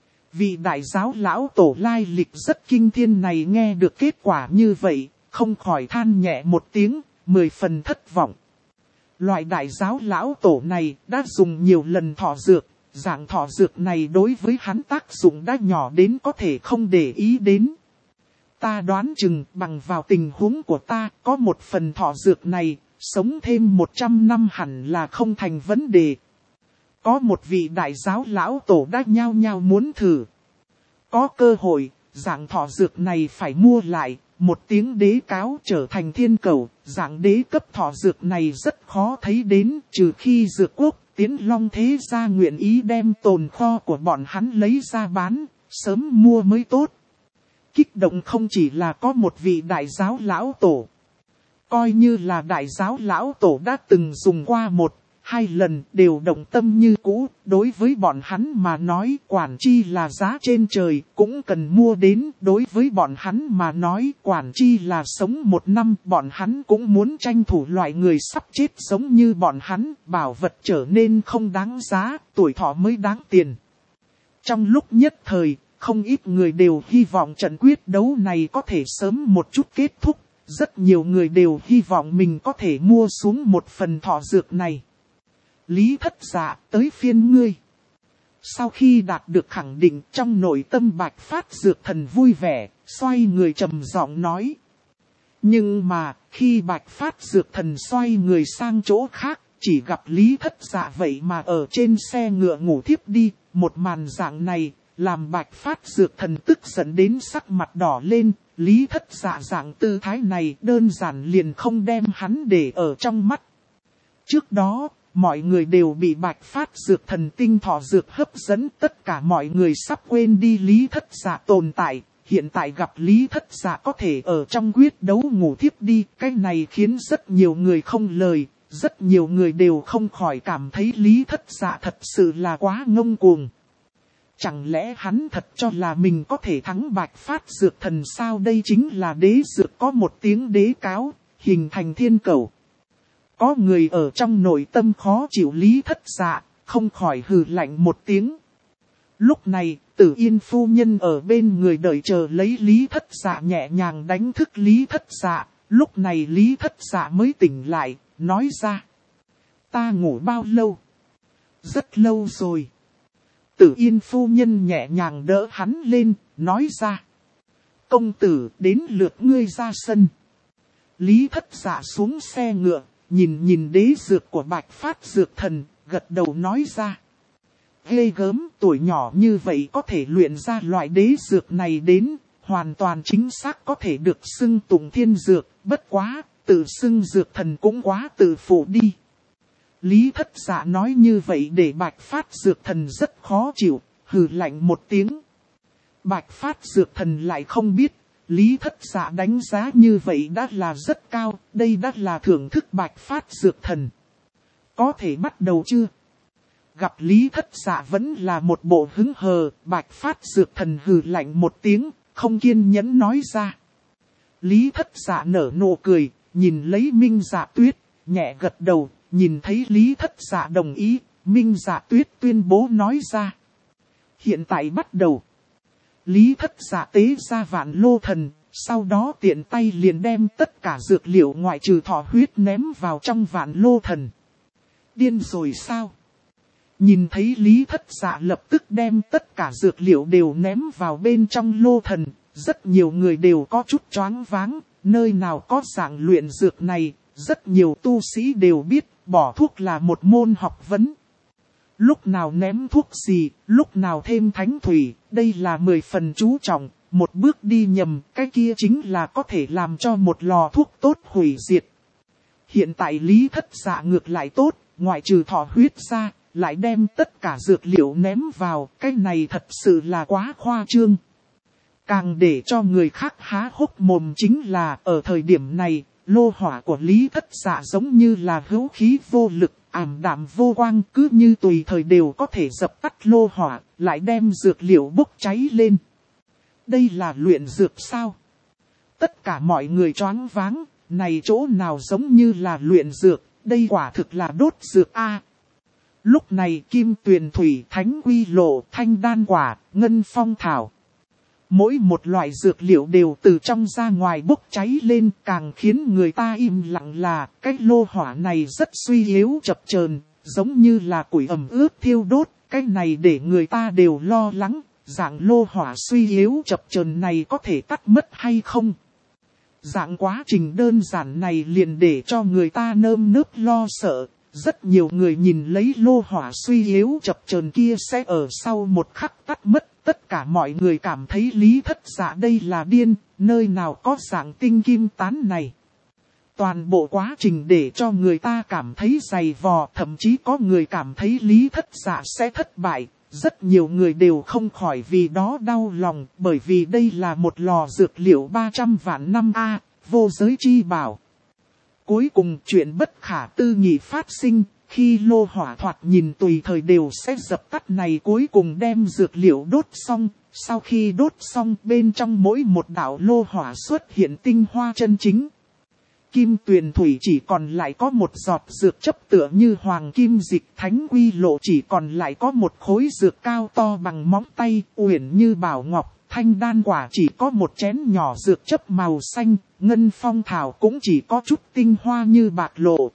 Vị đại giáo lão tổ lai lịch rất kinh thiên này nghe được kết quả như vậy, không khỏi than nhẹ một tiếng, 10 phần thất vọng. Loại đại giáo lão tổ này đã dùng nhiều lần thọ dược, dạng thọ dược này đối với hắn tác dụng đã nhỏ đến có thể không để ý đến. Ta đoán chừng bằng vào tình huống của ta có một phần thọ dược này, sống thêm 100 năm hẳn là không thành vấn đề. Có một vị đại giáo lão tổ đã nhao nhao muốn thử. Có cơ hội, dạng thọ dược này phải mua lại, một tiếng đế cáo trở thành thiên cầu, dạng đế cấp thọ dược này rất khó thấy đến, trừ khi dược quốc, Tiến Long thế gia nguyện ý đem tồn kho của bọn hắn lấy ra bán, sớm mua mới tốt. Kích động không chỉ là có một vị đại giáo lão tổ. Coi như là đại giáo lão tổ đã từng dùng qua 1-2 lần đều động tâm như cũ, đối với bọn hắn mà nói quản chi là giá trên trời cũng cần mua đến, đối với bọn hắn mà nói quản chi là sống 1 năm, bọn hắn cũng muốn tranh thủ loại người sắp chết giống như bọn hắn, bảo vật trở nên không đáng giá, tuổi thọ mới đáng tiền. Trong lúc nhất thời, không ít người đều hy vọng trận quyết đấu này có thể sớm một chút kết thúc. Rất nhiều người đều hy vọng mình có thể mua xuống một phần thọ dược này. Lý Thất Dạ, tới phiên ngươi. Sau khi đạt được khẳng định trong nội tâm Bạch Phát Dược Thần vui vẻ, xoay người trầm giọng nói. Nhưng mà, khi Bạch Phát Dược Thần xoay người sang chỗ khác, chỉ gặp Lý Thất Dạ vậy mà ở trên xe ngựa ngủ thiếp đi, một màn dạng này, làm Bạch Phát Dược Thần tức giận đến sắc mặt đỏ lên. Lý Thất Dạ dạng tư thái này đơn giản liền không đem hắn để ở trong mắt. Trước đó, mọi người đều bị Bạch Phát Dược Thần tinh thọ dược hấp dẫn, tất cả mọi người sắp quên đi Lý Thất Dạ tồn tại. Hiện tại gặp Lý Thất Dạ có thể ở trong quyết đấu ngủ thiếp đi, cái này khiến rất nhiều người không lời, rất nhiều người đều không khỏi cảm thấy Lý Thất Dạ thật sự là quá ngông cuồng. Chẳng lẽ hắn thật cho là mình có thể thắng Bạch Phát Dược Thần sao? Đây chính là đế dược có một tiếng đế cáo, hình thành thiên cẩu. Có người ở trong nội tâm khó chịu Lý Thất Dạ, không khỏi hừ lạnh một tiếng. Lúc này, Tử Yên phu nhân ở bên người đợi chờ lấy Lý Thất Dạ nhẹ nhàng đánh thức Lý Thất Dạ. Lúc này Lý Thất Dạ mới tỉnh lại, nói ra. Ta ngủ bao lâu? Rất lâu rồi. Tử Yên phu nhân nhẹ nhàng đỡ hắn lên, nói ra. Công tử, đến lượt ngươi ra sân. Lý Thất Dạ xuống xe ngựa, nhìn đế dược của Bạch Phát Dược Thần, gật đầu nói ra. Ghê gớm, tuổi nhỏ như vậy có thể luyện ra loại đế dược này đến, hoàn toàn chính xác có thể được xưng tụng thiên dược, bất quá, tự xưng dược thần cũng quá tự phụ đi. Lý Thất Dạ nói như vậy để Bạch Phát Dược Thần rất khó chịu, hừ lạnh một tiếng. Bạch Phát Dược Thần lại không biết, Lý Thất Dạ đánh giá như vậy đã là rất cao, đây đã là thưởng thức Bạch Phát Dược Thần. Có thể bắt đầu chưa? Gặp Lý Thất Dạ vẫn là một bộ hứng hờ, Bạch Phát Dược Thần hừ lạnh một tiếng, không kiên nhẫn nói ra. Lý Thất Dạ nở nụ cười, nhìn lấy Minh Dạ Tuyết, nhẹ gật đầu, nhìn thấy Lý Thất Dạ đồng ý, Minh Dạ Tuyết tuyên bố nói ra. Hiện tại bắt đầu. Lý Thất Dạ tế ra Vạn Lô Thần, sau đó tiện tay liền đem tất cả dược liệu ngoại trừ thọ huyết ném vào trong Vạn Lô Thần. Điên rồi sao? Nhìn thấy Lý Thất Dạ lập tức đem tất cả dược liệu đều ném vào bên trong lô thần, rất nhiều người đều có chút choáng váng, nơi nào có dạng luyện dược này, rất nhiều tu sĩ đều biết, bỏ thuốc là một môn học vấn. Lúc nào ném thuốc gì, lúc nào thêm thánh thủy, đây là 10 phần chú trọng, một bước đi nhầm, cái kia chính là có thể làm cho một lò thuốc tốt hủy diệt. Hiện tại Lý Thất Dạ ngược lại tốt, ngoại trừ thọ huyết ra, lại đem tất cả dược liệu ném vào, cái này thật sự là quá khoa trương. Càng để cho người khác há hốc mồm chính là ở thời điểm này, lô hỏa của Lý Thất Dạ giống như là hữu khí vô lực, ảm đạm vô quang, cứ như tùy thời đều có thể dập tắt lô hỏa, lại đem dược liệu bốc cháy lên. Đây là luyện dược sao? Tất cả mọi người choáng váng, này chỗ nào giống như là luyện dược, đây quả thực là đốt dược a. Lúc này kim tuyền thủy, thánh quy lộ, thanh đan quả, ngân phong thảo. Mỗi một loại dược liệu đều từ trong ra ngoài bốc cháy lên, càng khiến người ta im lặng là cái lô hỏa này rất suy yếu chập chờn, giống như là củi ẩm ướt thiêu đốt. Cái này để người ta đều lo lắng, dạng lô hỏa suy yếu chập chờn này có thể tắt mất hay không. Dạng quá trình đơn giản này liền để cho người ta nơm nớp lo sợ. Rất nhiều người nhìn lấy lô hỏa suy yếu chập chờn kia sẽ ở sau một khắc tắt mất. Tất cả mọi người cảm thấy Lý Thất Dạ đây là điên, nơi nào có dạng tinh kim tán này. Toàn bộ quá trình để cho người ta cảm thấy dày vò, thậm chí có người cảm thấy Lý Thất Dạ sẽ thất bại. Rất nhiều người đều không khỏi vì đó đau lòng, bởi vì đây là một lò dược liệu 300 vạn năm A, vô giới chi bảo. Cuối cùng chuyện bất khả tư nghị phát sinh, khi lô hỏa thoạt nhìn tùy thời đều sẽ dập tắt này cuối cùng đem dược liệu đốt xong. Sau khi đốt xong bên trong mỗi một đạo lô hỏa xuất hiện tinh hoa chân chính. Kim tuyền thủy chỉ còn lại có một giọt dược chấp tựa như hoàng kim dịch, thánh quy lộ chỉ còn lại có một khối dược cao to bằng móng tay, uyển như bảo ngọc, thanh đan quả chỉ có một chén nhỏ dược chấp màu xanh, ngân phong thảo cũng chỉ có chút tinh hoa như bạc lộ.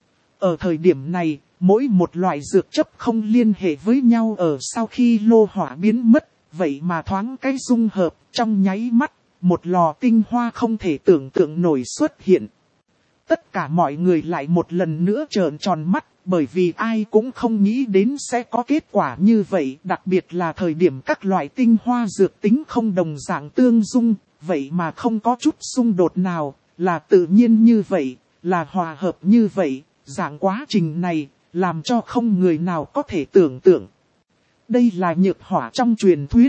Ở thời điểm này, mỗi một loại dược chấp không liên hệ với nhau ở sau khi lô hỏa biến mất, vậy mà thoáng cái dung hợp trong nháy mắt, một lò tinh hoa không thể tưởng tượng nổi xuất hiện. Tất cả mọi người lại một lần nữa trợn tròn mắt, bởi vì ai cũng không nghĩ đến sẽ có kết quả như vậy, đặc biệt là thời điểm các loại tinh hoa dược tính không đồng dạng tương dung, vậy mà không có chút xung đột nào, là tự nhiên như vậy, là hòa hợp như vậy, dạng quá trình này, làm cho không người nào có thể tưởng tượng. Đây là nhược hỏa trong truyền thuyết.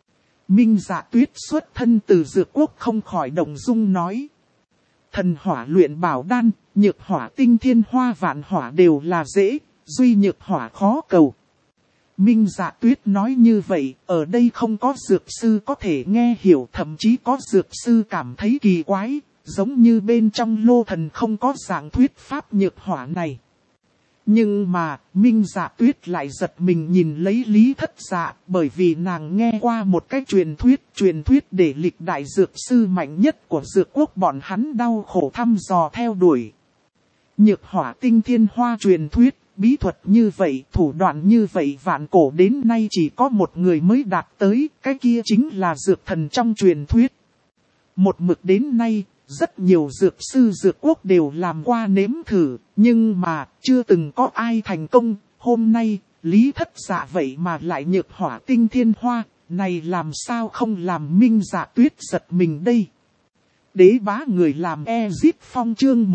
Minh Dạ Tuyết xuất thân từ dược quốc không khỏi động dung nói. Thần hỏa luyện bảo đan, Nhược hỏa tinh thiên hoa vạn hỏa đều là dễ, duy nhược hỏa khó cầu. Minh Dạ Tuyết nói như vậy, ở đây không có dược sư có thể nghe hiểu, thậm chí có dược sư cảm thấy kỳ quái, giống như bên trong lô thần không có dạng thuyết pháp nhược hỏa này. Nhưng mà, Minh Dạ Tuyết lại giật mình nhìn lấy Lý Thất Dạ, bởi vì nàng nghe qua một cái truyền thuyết để lịch đại dược sư mạnh nhất của dược quốc bọn hắn đau khổ thăm dò theo đuổi. Nhược hỏa tinh thiên hoa truyền thuyết, bí thuật như vậy, thủ đoạn như vậy vạn cổ đến nay chỉ có một người mới đạt tới, cái kia chính là dược thần trong truyền thuyết. Một mực đến nay, rất nhiều dược sư dược quốc đều làm qua nếm thử, nhưng mà chưa từng có ai thành công. Hôm nay, Lý Thất Dạ vậy mà lại nhược hỏa tinh thiên hoa, này làm sao không làm Minh Dạ Tuyết giật mình đây. Đế bá người làm Ezip Phong chương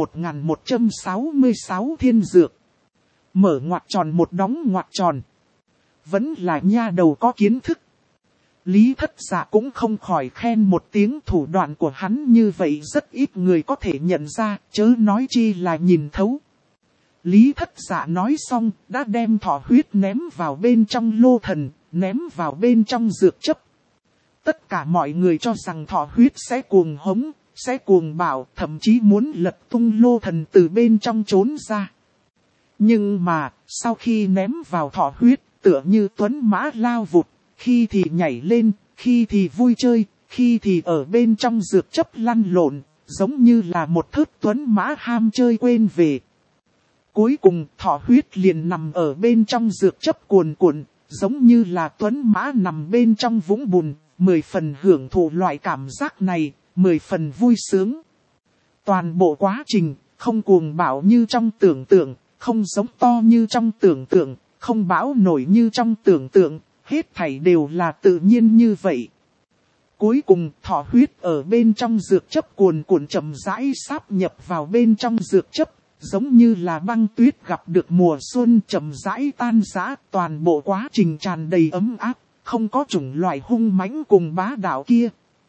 1166 thiên dược. Mở ngoặc tròn một đóng ngoặc tròn. Vẫn là nha đầu có kiến thức. Lý Thất Dạ cũng không khỏi khen một tiếng, thủ đoạn của hắn như vậy rất ít người có thể nhận ra, chớ nói chi là nhìn thấu. Lý Thất Dạ nói xong, đã đem thỏ huyết ném vào bên trong lô thần, ném vào bên trong dược chấp. Tất cả mọi người cho rằng thỏ huyết sẽ cuồng hống, sẽ cuồng bạo, thậm chí muốn lật tung lô thần từ bên trong trốn ra. Nhưng mà, sau khi ném vào thỏ huyết, tựa như tuấn mã lao vụt, khi thì nhảy lên, khi thì vui chơi, khi thì ở bên trong dược chấp lăn lộn, giống như là một thớt tuấn mã ham chơi quên về. Cuối cùng, thỏ huyết liền nằm ở bên trong dược chấp cuồn cuộn, giống như là tuấn mã nằm bên trong vũng bùn, 10 phần hưởng thụ loại cảm giác này, 10 phần vui sướng. Toàn bộ quá trình, không cuồng bạo như trong tưởng tượng, không giống to như trong tưởng tượng, không bão nổi như trong tưởng tượng, hết thảy đều là tự nhiên như vậy. Cuối cùng, thỏ huyết ở bên trong dược chấp cuồn cuộn chậm rãi sáp nhập vào bên trong dược chấp, giống như là băng tuyết gặp được mùa xuân chậm rãi tan rã, toàn bộ quá trình tràn đầy ấm áp, không có chủng loại hung mãnh cùng bá đạo kia.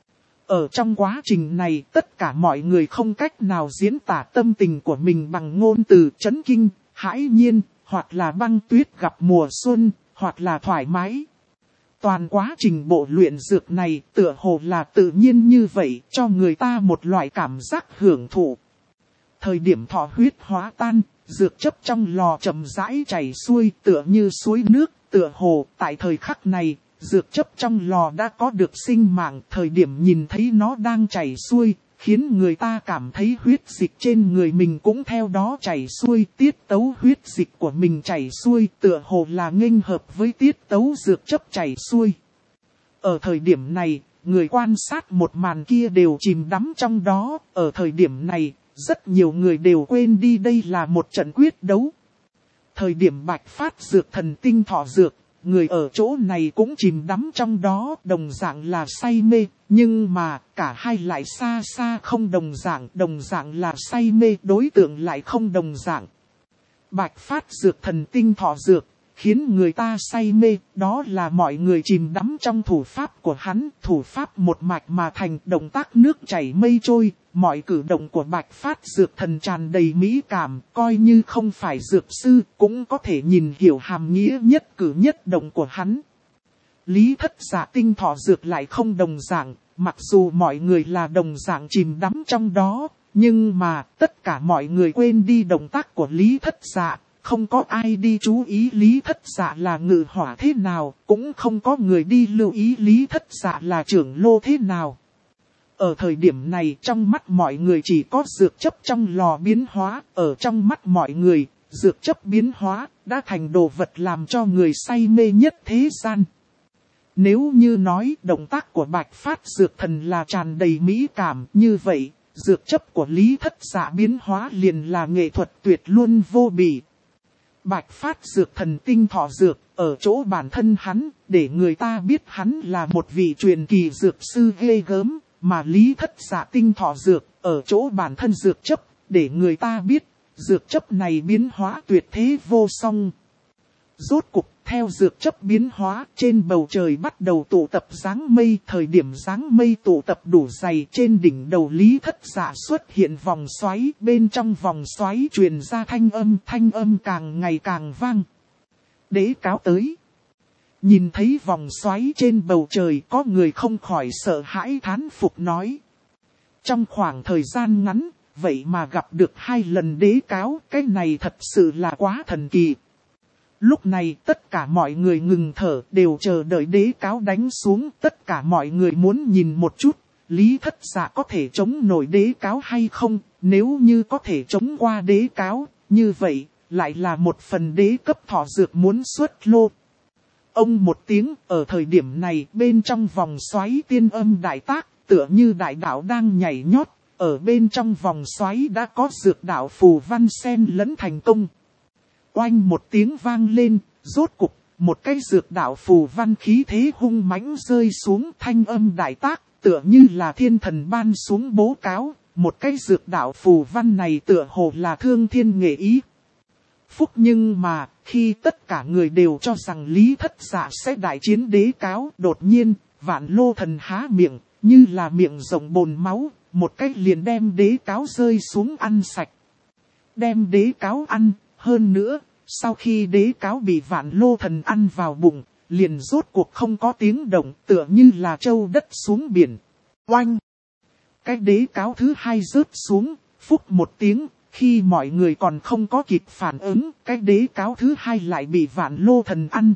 Ở trong quá trình này, tất cả mọi người không cách nào diễn tả tâm tình của mình bằng ngôn từ chấn kinh, hãi nhiên, hoặc là băng tuyết gặp mùa xuân, hoặc là thoải mái. Toàn quá trình bộ luyện dược này tựa hồ là tự nhiên như vậy, cho người ta một loại cảm giác hưởng thụ. Thời điểm thọ huyết hóa tan, dược chấp trong lò chậm rãi chảy xuôi tựa như suối nước, tựa hồ tại thời khắc này, dược chấp trong lò đã có được sinh mạng. Thời điểm nhìn thấy nó đang chảy xuôi, khiến người ta cảm thấy huyết dịch trên người mình cũng theo đó chảy xuôi, tiết tấu huyết dịch của mình chảy xuôi, tựa hồ là nghênh hợp với tiết tấu dược chấp chảy xuôi. Ở thời điểm này, người quan sát một màn kia đều chìm đắm trong đó, ở thời điểm này, rất nhiều người đều quên đi đây là một trận quyết đấu. Thời điểm bạch phát dược thần tinh thọ dược, người ở chỗ này cũng chìm đắm trong đó, đồng dạng là say mê, nhưng mà cả hai lại xa xa không đồng dạng là say mê, đối tượng lại không đồng dạng. Bạch phát dược thần tinh thọ dược, khiến người ta say mê, đó là mọi người chìm đắm trong thủ pháp của hắn, thủ pháp một mạch mà thành, động tác nước chảy mây trôi, mọi cử động của bạch phát dược thần tràn đầy mỹ cảm, coi như không phải dược sư, cũng có thể nhìn hiểu hàm nghĩa nhất cử nhất động của hắn. Lý Thất Dạ tinh thọ dược lại không đồng dạng, mặc dù mọi người là đồng dạng chìm đắm trong đó, nhưng mà tất cả mọi người quên đi động tác của Lý Thất Dạ. Không có ai đi chú ý Lý Thất Dạ là ngự hỏa thế nào, cũng không có người đi lưu ý Lý Thất Dạ là trưởng lô thế nào. Ở thời điểm này trong mắt mọi người chỉ có dược chấp trong lò biến hóa, ở trong mắt mọi người, dược chấp biến hóa đã thành đồ vật làm cho người say mê nhất thế gian. Nếu như nói động tác của bạch phát dược thần là tràn đầy mỹ cảm như vậy, dược chấp của Lý Thất Dạ biến hóa liền là nghệ thuật tuyệt luân vô bỉ. Bạch phát dược thần tinh thọ dược, ở chỗ bản thân hắn, để người ta biết hắn là một vị truyền kỳ dược sư ghê gớm, mà Lý Thất Dạ tinh thọ dược, ở chỗ bản thân dược chấp, để người ta biết, dược chấp này biến hóa tuyệt thế vô song. Rốt cục, theo dược chấp biến hóa, trên bầu trời bắt đầu tụ tập dáng mây. Thời điểm dáng mây tụ tập đủ dày, trên đỉnh đầu Lý Thất Dạ xuất hiện vòng xoáy. Bên trong vòng xoáy truyền ra thanh âm càng ngày càng vang. Đế cáo tới. Nhìn thấy vòng xoáy trên bầu trời, có người không khỏi sợ hãi thán phục nói. Trong khoảng thời gian ngắn, vậy mà gặp được 2 lần đế cáo, cái này thật sự là quá thần kỳ. Lúc này tất cả mọi người ngừng thở, đều chờ đợi đế cáo đánh xuống. Tất cả mọi người muốn nhìn một chút, Lý Thất Dạ có thể chống nổi đế cáo hay không. Nếu như có thể chống qua đế cáo, như vậy lại là một phần đế cấp thọ dược muốn xuất lô. Ông một tiếng, ở thời điểm này bên trong vòng xoáy tiên âm đại tác, tựa như đại đạo đang nhảy nhót. Ở bên trong vòng xoáy đã có dược đạo phù văn xen lẫn thành công. Oanh một tiếng vang lên, rốt cục, một cái dược đạo phù văn khí thế hung mãnh rơi xuống, thanh âm đại tác, tựa như là thiên thần ban xuống bố cáo. Một cái dược đạo phù văn này tựa hồ là thương thiên nghệ ý. Phúc nhưng mà, khi tất cả người đều cho rằng Lý Thất Dạ sẽ đại chiến đế cáo, đột nhiên, Vạn Lô Thần há miệng, như là miệng rộng bồn máu, một cái liền đem đế cáo rơi xuống ăn sạch. Đem đế cáo ăn, hơn nữa, sau khi đế cáo bị Vạn Lô Thần ăn vào bụng, liền rốt cuộc không có tiếng động, tựa như là châu đất xuống biển. Oanh! Cái đế cáo thứ 2 rớt xuống, phúc một tiếng. Khi mọi người còn không có kịp phản ứng, cái đế cáo thứ 2 lại bị Vạn Lô Thần ăn.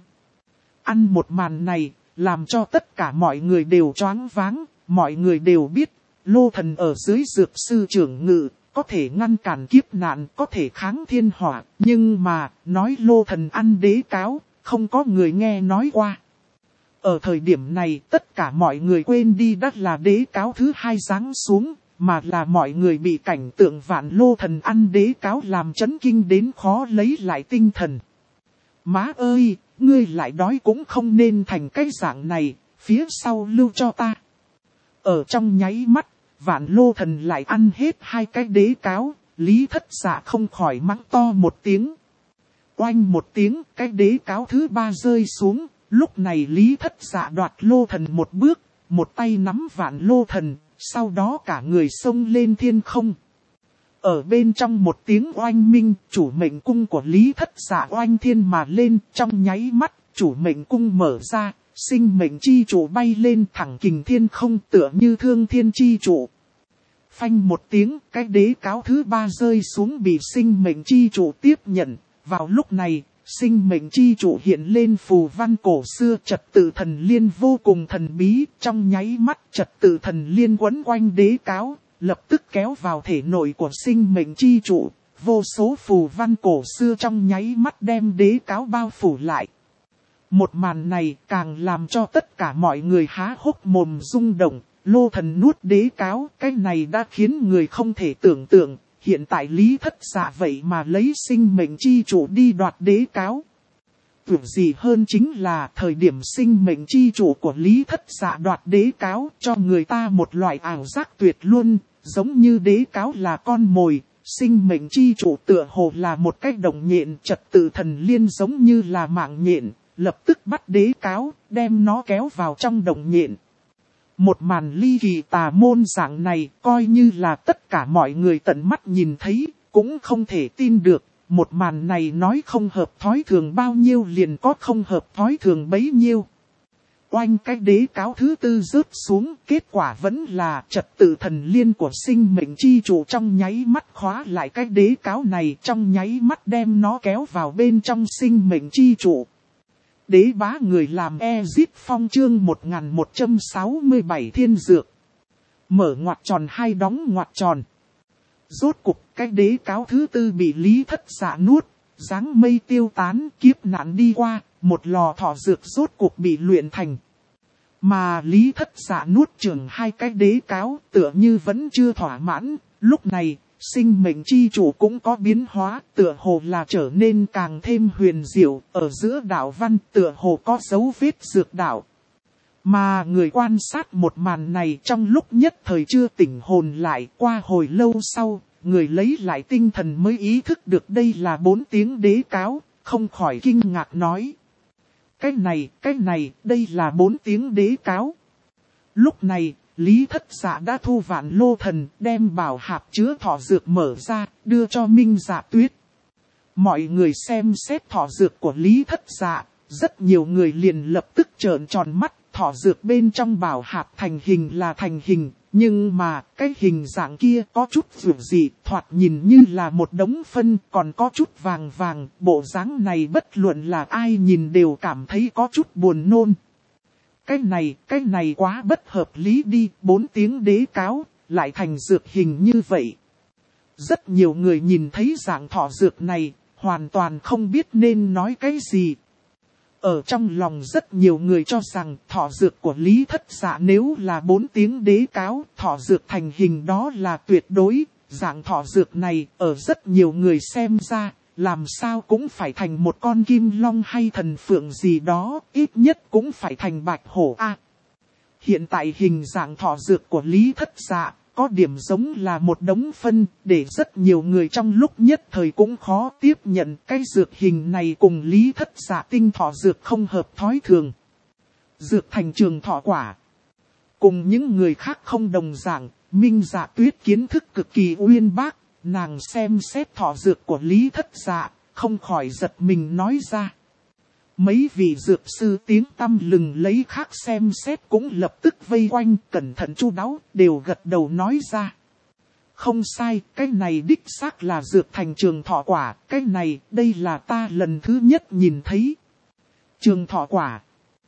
Ăn một màn này, làm cho tất cả mọi người đều choáng váng. Mọi người đều biết, Lô Thần ở dưới dược sư trưởng ngự, có thể ngăn cản kiếp nạn, có thể kháng thiên hỏa. Nhưng mà, nói Lô Thần ăn đế cáo, không có người nghe nói qua. Ở thời điểm này, tất cả mọi người quên đi đã là đế cáo thứ 2 giáng xuống. Mà là mọi người bị cảnh tượng Vạn Lô Thần ăn đế cáo làm chấn kinh đến khó lấy lại tinh thần. Má ơi, ngươi lại đói cũng không nên thành cái dạng này, phía sau lưu cho ta. Ở trong nháy mắt, Vạn Lô Thần lại ăn hết 2 cái đế cáo, Lý Thất Dạ không khỏi mắng to một tiếng. Oanh một tiếng, cái đế cáo thứ 3 rơi xuống, lúc này Lý Thất Dạ đoạt Lô Thần một bước, một tay nắm Vạn Lô Thần. Sau đó cả người xông lên thiên không. Ở bên trong một tiếng oanh minh, chủ mệnh cung của Lý Thất Dạ oanh thiên mà lên, trong nháy mắt, chủ mệnh cung mở ra, sinh mệnh chi trụ bay lên thẳng kình thiên không tựa như thương thiên chi trụ. Phanh một tiếng, cái đế cáo thứ 3 rơi xuống bị sinh mệnh chi trụ tiếp nhận. Vào lúc này, sinh mệnh chi trụ hiện lên phù văn cổ xưa, trật tự thần liên vô cùng thần bí. Trong nháy mắt trật tự thần liên quấn quanh đế cáo, lập tức kéo vào thể nội của sinh mệnh chi trụ. Vô số phù văn cổ xưa trong nháy mắt đem đế cáo bao phủ lại. Một màn này càng làm cho tất cả mọi người há hốc mồm rung động. Lô Thần nuốt đế cáo, cái này đã khiến người không thể tưởng tượng. Hiện tại Lý Thất Dạ vậy mà lấy sinh mệnh chi trụ đi đoạt đế cáo. Tưởng gì hơn chính là thời điểm sinh mệnh chi trụ của Lý Thất Dạ đoạt đế cáo cho người ta một loại ảo giác tuyệt luôn, giống như đế cáo là con mồi, sinh mệnh chi trụ tựa hồ là một cái đồng nhện, trật tự thần liên giống như là mạng nhện, lập tức bắt đế cáo, đem nó kéo vào trong đồng nhện. Một màn ly kỳ tà môn dạng này coi như là tất cả mọi người tận mắt nhìn thấy, cũng không thể tin được. Một màn này nói không hợp thói thường bao nhiêu liền có không hợp thói thường bấy nhiêu. Oanh cái đế cáo thứ 4 rớt xuống, kết quả vẫn là trật tự thần liên của sinh mệnh chi trụ trong nháy mắt khóa lại cái đế cáo này, trong nháy mắt đem nó kéo vào bên trong sinh mệnh chi trụ. Đế bá người làm Ezip Phong chương 1167 thiên dược. Mở ngoặc tròn hai đóng ngoặc tròn. Rốt cục cái đế cáo thứ 4 bị Lý Thất Dạ nuốt, dáng mây tiêu tán, kiếp nạn đi qua, một lò thọ dược rốt cục bị luyện thành. Mà Lý Thất Dạ nuốt chửng 2 cái đế cáo tựa như vẫn chưa thỏa mãn, lúc này sinh mệnh chi chủ cũng có biến hóa, tựa hồ là trở nên càng thêm huyền diệu, ở giữa đạo văn tựa hồ có dấu vết dược đạo. Mà người quan sát một màn này trong lúc nhất thời chưa tỉnh hồn lại, qua hồi lâu sau, người lấy lại tinh thần mới ý thức được đây là 4 tiếng đế cáo, không khỏi kinh ngạc nói. Cái này, đây là 4 tiếng đế cáo. Lúc này, Lý Thất Dạ đã thu vạn lô thần, đem bảo hạp chứa thọ dược mở ra, đưa cho Minh Dạ Tuyết. Mọi người xem xét thọ dược của Lý Thất Dạ, rất nhiều người liền lập tức trợn tròn mắt, thọ dược bên trong bảo hạp thành hình là thành hình, nhưng mà cái hình dạng kia có chút vượt dị, thoạt nhìn như là một đống phân, còn có chút vàng vàng, bộ dáng này bất luận là ai nhìn đều cảm thấy có chút buồn nôn. Cái này quá bất hợp lý đi, 4 tiếng đế cáo, lại thành dược hình như vậy. Rất nhiều người nhìn thấy dạng thọ dược này, hoàn toàn không biết nên nói cái gì. Ở trong lòng rất nhiều người cho rằng thọ dược của Lý Thất Dạ nếu là 4 tiếng đế cáo, thọ dược thành hình đó là tuyệt đối. Dạng thọ dược này ở rất nhiều người xem ra, làm sao cũng phải thành một con kim long hay thần phượng gì đó, ít nhất cũng phải thành bạch hổ a. Hiện tại hình dạng thọ dược của Lý Thất Dạ có điểm giống là một đống phân, để rất nhiều người trong lúc nhất thời cũng khó tiếp nhận cái dược hình này cùng Lý Thất Dạ tinh thọ dược không hợp thói thường. Dược thành trường thọ quả. Cùng những người khác không đồng dạng, Minh Dạ Tuyết kiến thức cực kỳ uyên bác, nàng xem xét thọ dược của Lý Thất Dạ, không khỏi giật mình nói ra. Mấy vị dược sư tiếng tăm lừng lấy khác xem xét cũng lập tức vây quanh, cẩn thận chu đáo, đều gật đầu nói ra. Không sai, cái này đích xác là dược thành trường thọ quả, cái này, đây là ta lần thứ nhất nhìn thấy. Trường thọ quả.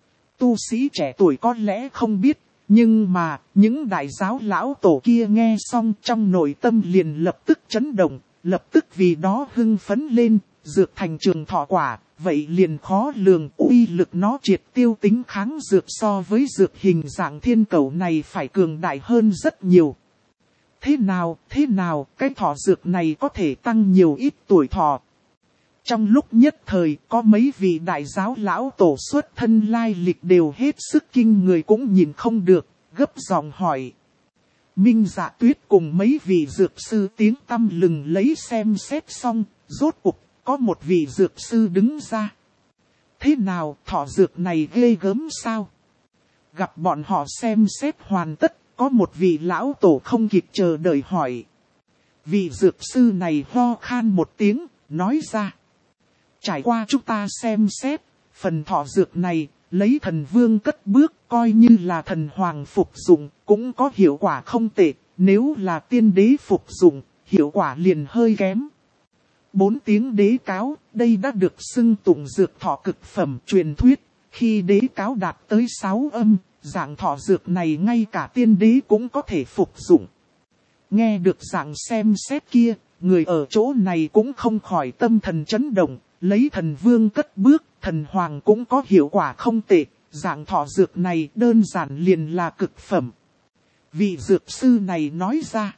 Tu sĩ trẻ tuổi có lẽ không biết, nhưng mà, những đại giáo lão tổ kia nghe xong trong nội tâm liền lập tức chấn động, lập tức vì đó hưng phấn lên, dược thành trường thọ quả. Vậy liền khó lường uy lực nó triệt tiêu tính kháng dược so với dược hình dạng thiên cầu này phải cường đại hơn rất nhiều. Thế nào, cái thọ dược này có thể tăng nhiều ít tuổi thọ. Trong lúc nhất thời có mấy vị đại giáo lão tổ xuất thân lai lịch đều hết sức kinh người cũng nhìn không được, gấp giọng hỏi. Minh Dạ Tuyết cùng mấy vị dược sư tiếng tăm lừng lấy xem xét xong, rốt cuộc. Có một vị dược sư đứng ra. Thế nào, thọ dược này ghê gớm sao? Gặp bọn họ xem xét hoàn tất, có một vị lão tổ không kịp chờ đợi hỏi. Vị dược sư này ho khan một tiếng, nói ra. Trải qua chúng ta xem xét, phần thọ dược này, lấy thần vương cất bước, coi như là thần hoàng phục dụng, cũng có hiệu quả không tệ, nếu là tiên đế phục dụng, hiệu quả liền hơi kém. 4 tiếng đế cáo, đây đã được xưng tụng dược thọ cực phẩm truyền thuyết, khi đế cáo đạt tới 6 âm, dạng thọ dược này ngay cả tiên đế cũng có thể phục dụng. Nghe được dạng xem xét kia, người ở chỗ này cũng không khỏi tâm thần chấn động, lấy thần vương cất bước, thần hoàng cũng có hiệu quả không tệ, dạng thọ dược này đơn giản liền là cực phẩm. Vị dược sư này nói ra.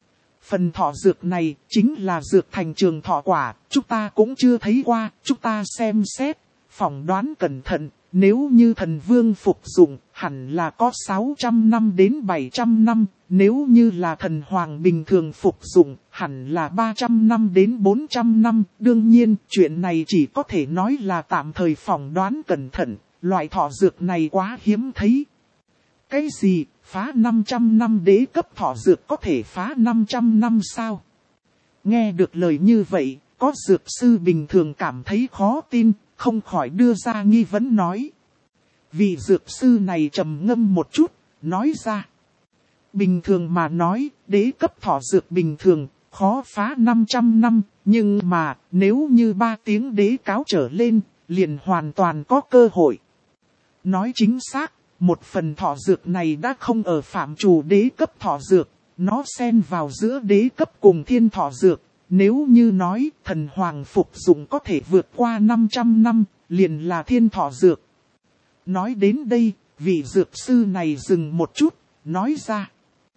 Phần thọ dược này chính là dược thành trường thọ quả, chúng ta cũng chưa thấy qua, chúng ta xem xét, phỏng đoán cẩn thận, nếu như thần vương phục dụng, hẳn là có 600 năm đến 700 năm, nếu như là thần hoàng bình thường phục dụng, hẳn là 300 năm đến 400 năm, đương nhiên, chuyện này chỉ có thể nói là tạm thời phỏng đoán cẩn thận, loại thọ dược này quá hiếm thấy. Cái gì? Phá 500 năm đế cấp thọ dược có thể phá 500 năm sao? Nghe được lời như vậy, có dược sư bình thường cảm thấy khó tin, không khỏi đưa ra nghi vấn nói. Vị dược sư này trầm ngâm một chút, nói ra. Bình thường mà nói, đế cấp thọ dược bình thường, khó phá 500 năm, nhưng mà nếu như 3 tiếng đế cáo trở lên, liền hoàn toàn có cơ hội. Nói chính xác. Một phần thọ dược này đã không ở phạm trù đế cấp thọ dược, nó xen vào giữa đế cấp cùng thiên thọ dược. Nếu như nói thần hoàng phục dụng có thể vượt qua 500 năm, liền là thiên thọ dược. Nói đến đây, vị dược sư này dừng một chút, nói ra.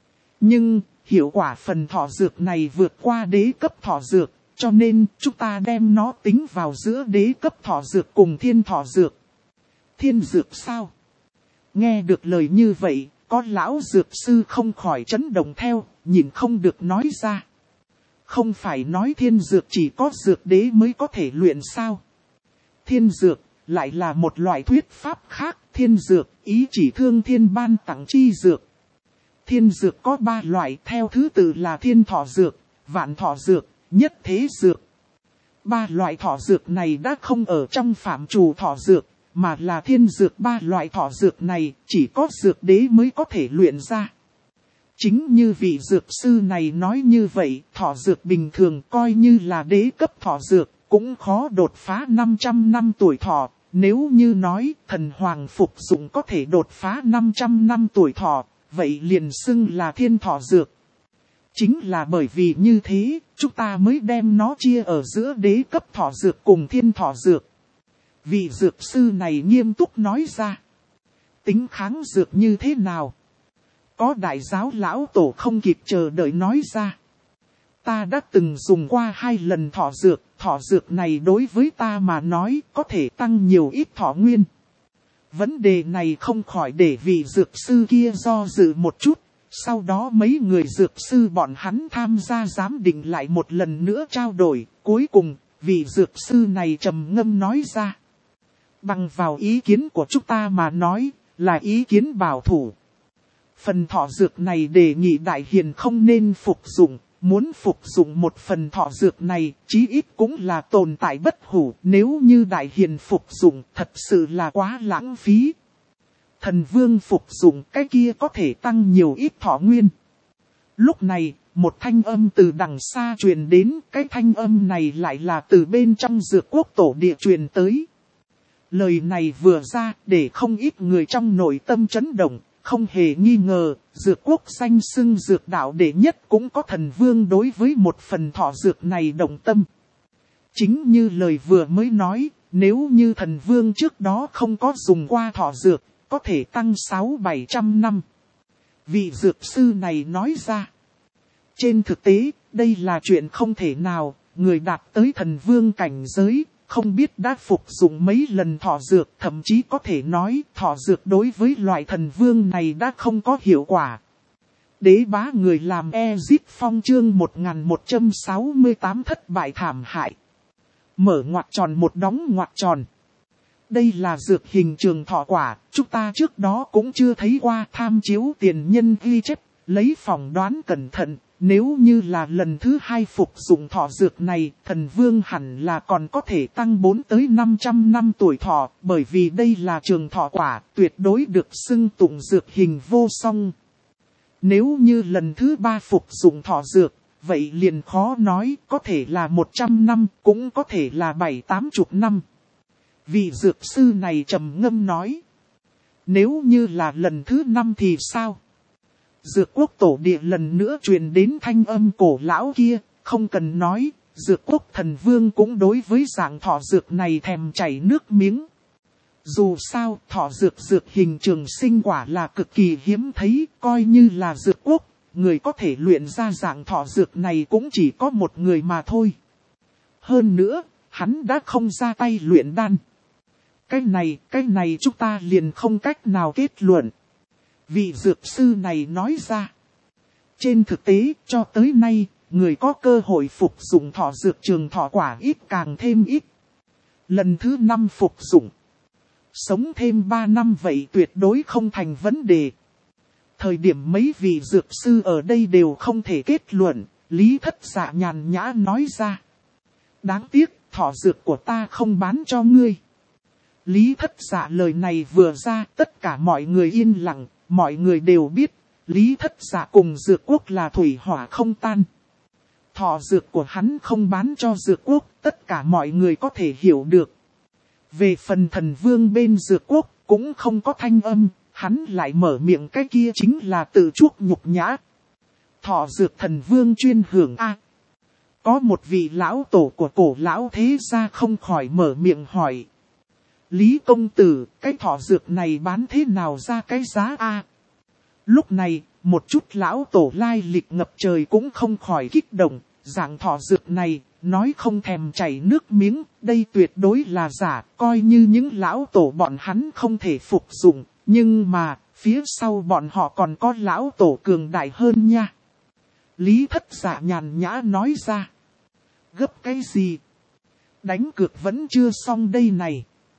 Nhưng, hiệu quả phần thọ dược này vượt qua đế cấp thọ dược, cho nên chúng ta đem nó tính vào giữa đế cấp thọ dược cùng thiên thọ dược. Thiên dược sao? Nghe được lời như vậy, có lão dược sư không khỏi chấn động theo, nhìn không được nói ra. Không phải nói thiên dược chỉ có dược đế mới có thể luyện sao? Thiên dược, lại là một loại thuyết pháp khác, thiên dược, ý chỉ thương thiên ban tặng chi dược. Thiên dược có 3 loại, theo thứ tự là thiên thọ dược, vạn thọ dược, nhất thế dược. 3 loại thọ dược này đã không ở trong phạm trù thọ dược, mà là thiên dược. 3 loại thọ dược này chỉ có dược đế mới có thể luyện ra. Chính như vị dược sư này nói như vậy, thọ dược bình thường coi như là đế cấp thọ dược, cũng khó đột phá 500 năm tuổi thọ. Nếu như nói thần hoàng phục dụng có thể đột phá 500 năm tuổi thọ, vậy liền xưng là thiên thọ dược. Chính là bởi vì như thế, chúng ta mới đem nó chia ở giữa đế cấp thọ dược cùng thiên thọ dược. Vị dược sư này nghiêm túc nói ra. Tính kháng dược như thế nào? Có đại giáo lão tổ không kịp chờ đợi nói ra. Ta đã từng dùng qua 2 lần thọ dược này đối với ta mà nói có thể tăng nhiều ít thọ nguyên. Vấn đề này không khỏi để vị dược sư kia do dự một chút. Sau đó mấy người dược sư bọn hắn tham gia giám định lại một lần nữa trao đổi. Cuối cùng, vị dược sư này trầm ngâm nói ra. Bằng vào ý kiến của chúng ta mà nói, là ý kiến bảo thủ. Phần thọ dược này đề nghị đại hiền không nên phục dụng. Muốn phục dụng một phần thọ dược này, chí ít cũng là tồn tại bất hủ. Nếu như đại hiền phục dụng, thật sự là quá lãng phí. Thần vương phục dụng cái kia có thể tăng nhiều ít thọ nguyên. Lúc này, một thanh âm từ đằng xa truyền đến, cái thanh âm này lại là từ bên trong dược quốc tổ địa truyền tới. Lời này vừa ra, để không ít người trong nội tâm chấn động, không hề nghi ngờ, dược quốc danh xưng dược đạo đệ nhất cũng có thần vương đối với một phần thọ dược này động tâm. Chính như lời vừa mới nói, nếu như thần vương trước đó không có dùng qua thọ dược, có thể tăng 600-700 năm. Vị dược sư này nói ra. Trên thực tế, đây là chuyện không thể nào, người đạt tới thần vương cảnh giới, không biết đã phục dụng mấy lần thọ dược, thậm chí có thể nói thọ dược đối với loại thần vương này đã không có hiệu quả. Đế bá người làm Ezip Phong chương 1168 thất bại thảm hại. Mở ngoặc tròn một đóng ngoặc tròn. Đây là dược hình trường thọ quả, chúng ta trước đó cũng chưa thấy qua. Tham chiếu tiền nhân ghi chép, lấy phỏng đoán cẩn thận. Nếu như là lần thứ 2 phục dụng thọ dược này, thần vương hẳn là còn có thể tăng 4 tới 500 năm tuổi thọ, bởi vì đây là trường thọ quả, tuyệt đối được xưng tụng dược hình vô song. Nếu như lần thứ 3 phục dụng thọ dược, vậy liền khó nói, có thể là 100 năm, cũng có thể là 7-80 năm. Vị dược sư này trầm ngâm nói. Nếu như là lần thứ 5 thì sao? Dược quốc tổ địa lần nữa truyền đến thanh âm cổ lão kia, không cần nói, dược quốc thần vương cũng đối với dạng thọ dược này thèm chảy nước miếng. Dù sao, thọ dược hình trường sinh quả là cực kỳ hiếm thấy, coi như là dược quốc, người có thể luyện ra dạng thọ dược này cũng chỉ có một người mà thôi. Hơn nữa, hắn đã không ra tay luyện đan. Cái này chúng ta liền không cách nào kết luận. Vị dược sư này nói ra. Trên thực tế, cho tới nay, người có cơ hội phục dụng thọ dược trường thọ quả ít càng thêm ít. Lần thứ 5 phục dụng. Sống thêm 3 năm vậy tuyệt đối không thành vấn đề. Thời điểm mấy vị dược sư ở đây đều không thể kết luận, Lý Thất Dạ nhàn nhã nói ra. Đáng tiếc, thọ dược của ta không bán cho ngươi. Lý Thất Dạ lời này vừa ra, tất cả mọi người yên lặng, mọi người đều biết, Lý Thất Dạ cùng dược quốc là thủy hỏa không tan. Thọ dược của hắn không bán cho dược quốc, tất cả mọi người có thể hiểu được. Về phần thần vương bên dược quốc, cũng không có thanh âm, hắn lại mở miệng, cái kia chính là tự chuốc nhục nhã. Thọ dược thần vương chuyên hưởng A. Có một vị lão tổ của cổ lão thế gia không khỏi mở miệng hỏi. Lý công tử, cái thọ dược này bán thế nào ra cái giá A? Lúc này, một chút lão tổ lai lịch ngập trời cũng không khỏi kích động, dạng thọ dược này, nói không thèm chảy nước miếng, đây tuyệt đối là giả, coi như những lão tổ bọn hắn không thể phục dụng, nhưng mà, phía sau bọn họ còn có lão tổ cường đại hơn nha. Lý Thất Dạ nhàn nhã nói ra. Gấp cái gì? Đánh cược vẫn chưa xong đây này.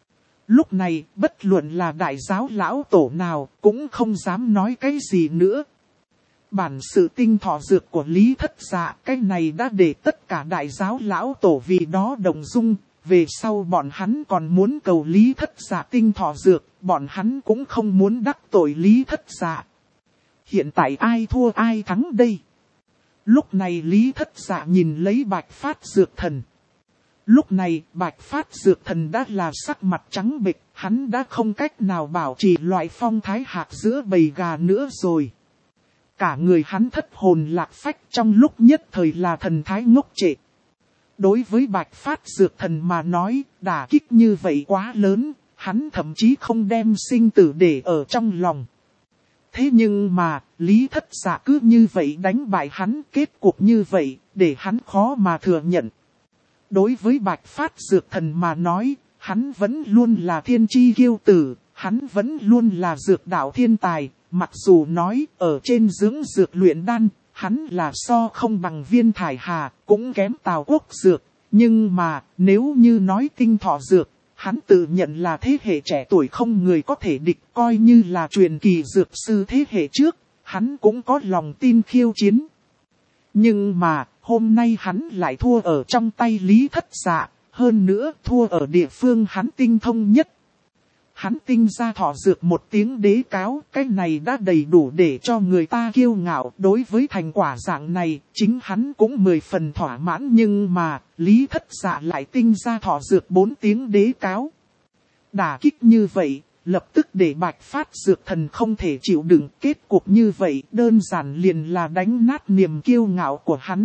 Lúc này, bất luận là đại giáo lão tổ nào, cũng không dám nói cái gì nữa. Bản sự tinh thọ dược của Lý Thất Dạ, cái này đã để tất cả đại giáo lão tổ vì đó động dung. Về sau bọn hắn còn muốn cầu Lý Thất Dạ tinh thọ dược, bọn hắn cũng không muốn đắc tội Lý Thất Dạ. Hiện tại ai thua ai thắng đây? Lúc này Lý Thất Dạ nhìn lấy Bạch Phát Dược Thần. Lúc này Bạch Phát Dược Thần đã là sắc mặt trắng bệch, hắn đã không cách nào bảo trì loại phong thái hạc giữa bầy gà nữa rồi. Cả người hắn thất hồn lạc phách, trong lúc nhất thời là thần thái ngốc trệ. Đối với Bạch Phát Dược Thần mà nói, đả kích như vậy quá lớn, hắn thậm chí không đem sinh tử để ở trong lòng. Thế nhưng mà, Lý Thất Dạ cứ như vậy đánh bại hắn, kết cục như vậy, để hắn khó mà thừa nhận. Đối với Bạch Phát Dược Thần mà nói, hắn vẫn luôn là thiên chi kiêu tử, hắn vẫn luôn là dược đạo thiên tài, mặc dù nói ở trên dưỡng dược luyện đan, hắn là so không bằng Viên Thải Hà, cũng kém Tào Quốc Dược, nhưng mà nếu như nói tinh thọ dược, hắn tự nhận là thế hệ trẻ tuổi không người có thể địch, coi như là truyền kỳ dược sư thế hệ trước, hắn cũng có lòng tin khiêu chiến. Nhưng mà, hôm nay hắn lại thua ở trong tay Lý Thất Dạ, hơn nữa thua ở địa phương hắn tinh thông nhất. Hắn tinh ra thọ dược một tiếng đế cáo, cái này đã đầy đủ để cho người ta kiêu ngạo. Đối với thành quả dạng này, chính hắn cũng 10 phần thỏa mãn, nhưng mà, Lý Thất Dạ lại tinh ra thọ dược 4 tiếng đế cáo. Đả kích như vậy, lập tức để Bạch Phát Dược Thần không thể chịu đựng, kết cục như vậy đơn giản liền là đánh nát niềm kiêu ngạo của hắn.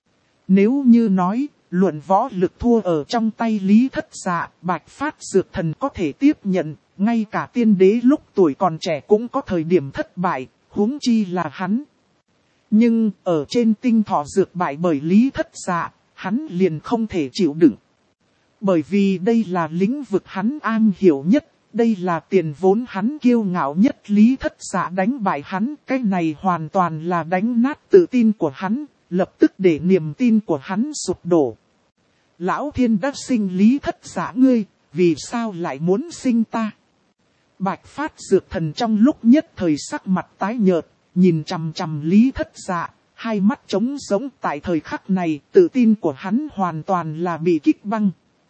Nếu như nói, luận võ lực thua ở trong tay Lý Thất Dạ, Bạch Phát Dược Thần có thể tiếp nhận, ngay cả tiên đế lúc tuổi còn trẻ cũng có thời điểm thất bại, huống chi là hắn. Nhưng ở trên tinh thọ dược bại bởi Lý Thất Dạ, hắn liền không thể chịu đựng. Bởi vì đây là lĩnh vực hắn am hiểu nhất, đây là tiền vốn hắn kiêu ngạo nhất. Lý Thất Dạ đánh bại hắn, cái này hoàn toàn là đánh nát tự tin của hắn, lập tức để niềm tin của hắn sụp đổ. Lão Thiên đã sinh Lý Thất Dạ ngươi, vì sao lại muốn sinh ta? Bạch Phát Dược Thần trong lúc nhất thời sắc mặt tái nhợt, nhìn chằm chằm Lý Thất Dạ, hai mắt trống rỗng. Tại thời khắc này, tự tin của hắn hoàn toàn là bị kích băng.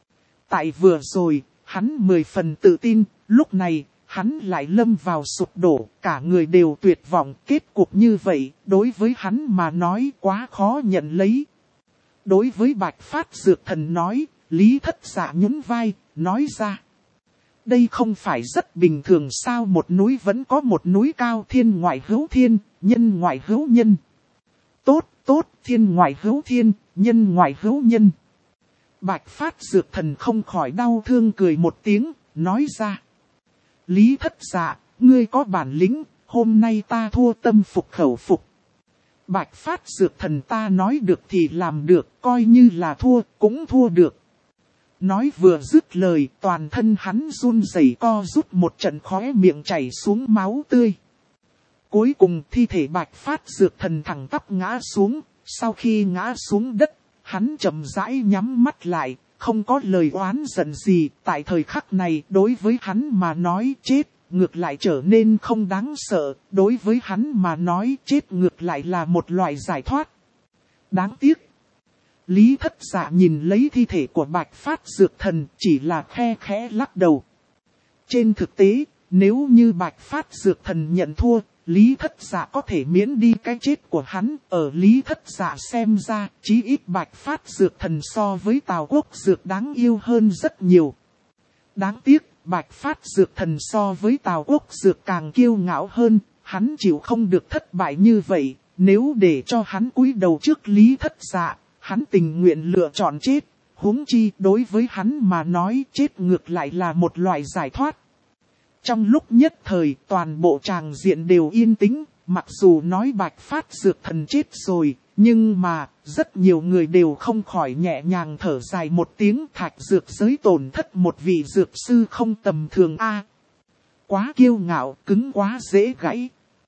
Tại vừa rồi, hắn 10 phần tự tin, lúc này, hắn lại lâm vào sụp đổ, cả người đều tuyệt vọng. Kết cục như vậy, đối với hắn mà nói quá khó nhận lấy. Đối với Bạch Phát Dược Thần nói, Lý Thất Dạ nhún vai, nói ra. Đây không phải rất bình thường sao? Một núi vẫn có một núi cao, thiên ngoại hữu thiên, nhân ngoại hữu nhân. Tốt, tốt, thiên ngoại hữu thiên, nhân ngoại hữu nhân. Bạch Phát Dược Thần không khỏi đau thương cười một tiếng, nói ra. Lý Thất Dạ, ngươi có bản lĩnh, hôm nay ta thua tâm phục khẩu phục. Bạch Phát Dược Thần ta nói được thì làm được, coi như là thua, cũng thua được. Nói vừa dứt lời, toàn thân hắn run rẩy co rút một trận, khóe miệng chảy xuống máu tươi. Cuối cùng thi thể Bạch Phát Dược Thần thẳng tắp ngã xuống, sau khi ngã xuống đất, hắn chậm rãi nhắm mắt lại, không có lời oán giận gì. Tại thời khắc này, đối với hắn mà nói chết, ngược lại trở nên không đáng sợ, đối với hắn mà nói chết ngược lại là một loại giải thoát. Đáng tiếc. Lý Thất Dạ nhìn lấy thi thể của Bạch Phát Dược Thần, chỉ là khe khẽ lắc đầu. Trên thực tế, nếu như Bạch Phát Dược Thần nhận thua, Lý Thất Dạ có thể miễn đi cái chết của hắn. Ở Lý Thất Dạ xem ra, chí ít Bạch Phát Dược Thần so với Tào Quốc Dược đáng yêu hơn rất nhiều. Đáng tiếc, Bạch Phát Dược Thần so với Tào Quốc Dược càng kiêu ngạo hơn, hắn chịu không được thất bại như vậy. Nếu để cho hắn cúi đầu trước Lý Thất Dạ, hắn tình nguyện lựa chọn chết. Huống chi đối với hắn mà nói chết ngược lại là một loại giải thoát. Trong lúc nhất thời toàn bộ tràng diện đều yên tĩnh, mặc dù nói Bạch Phát Dược Thần chết rồi, nhưng mà rất nhiều người đều không khỏi nhẹ nhàng thở dài một tiếng. Thạch dược giới tổn thất một vị dược sư không tầm thường a. Quá kiêu ngạo, cứng quá dễ gãy.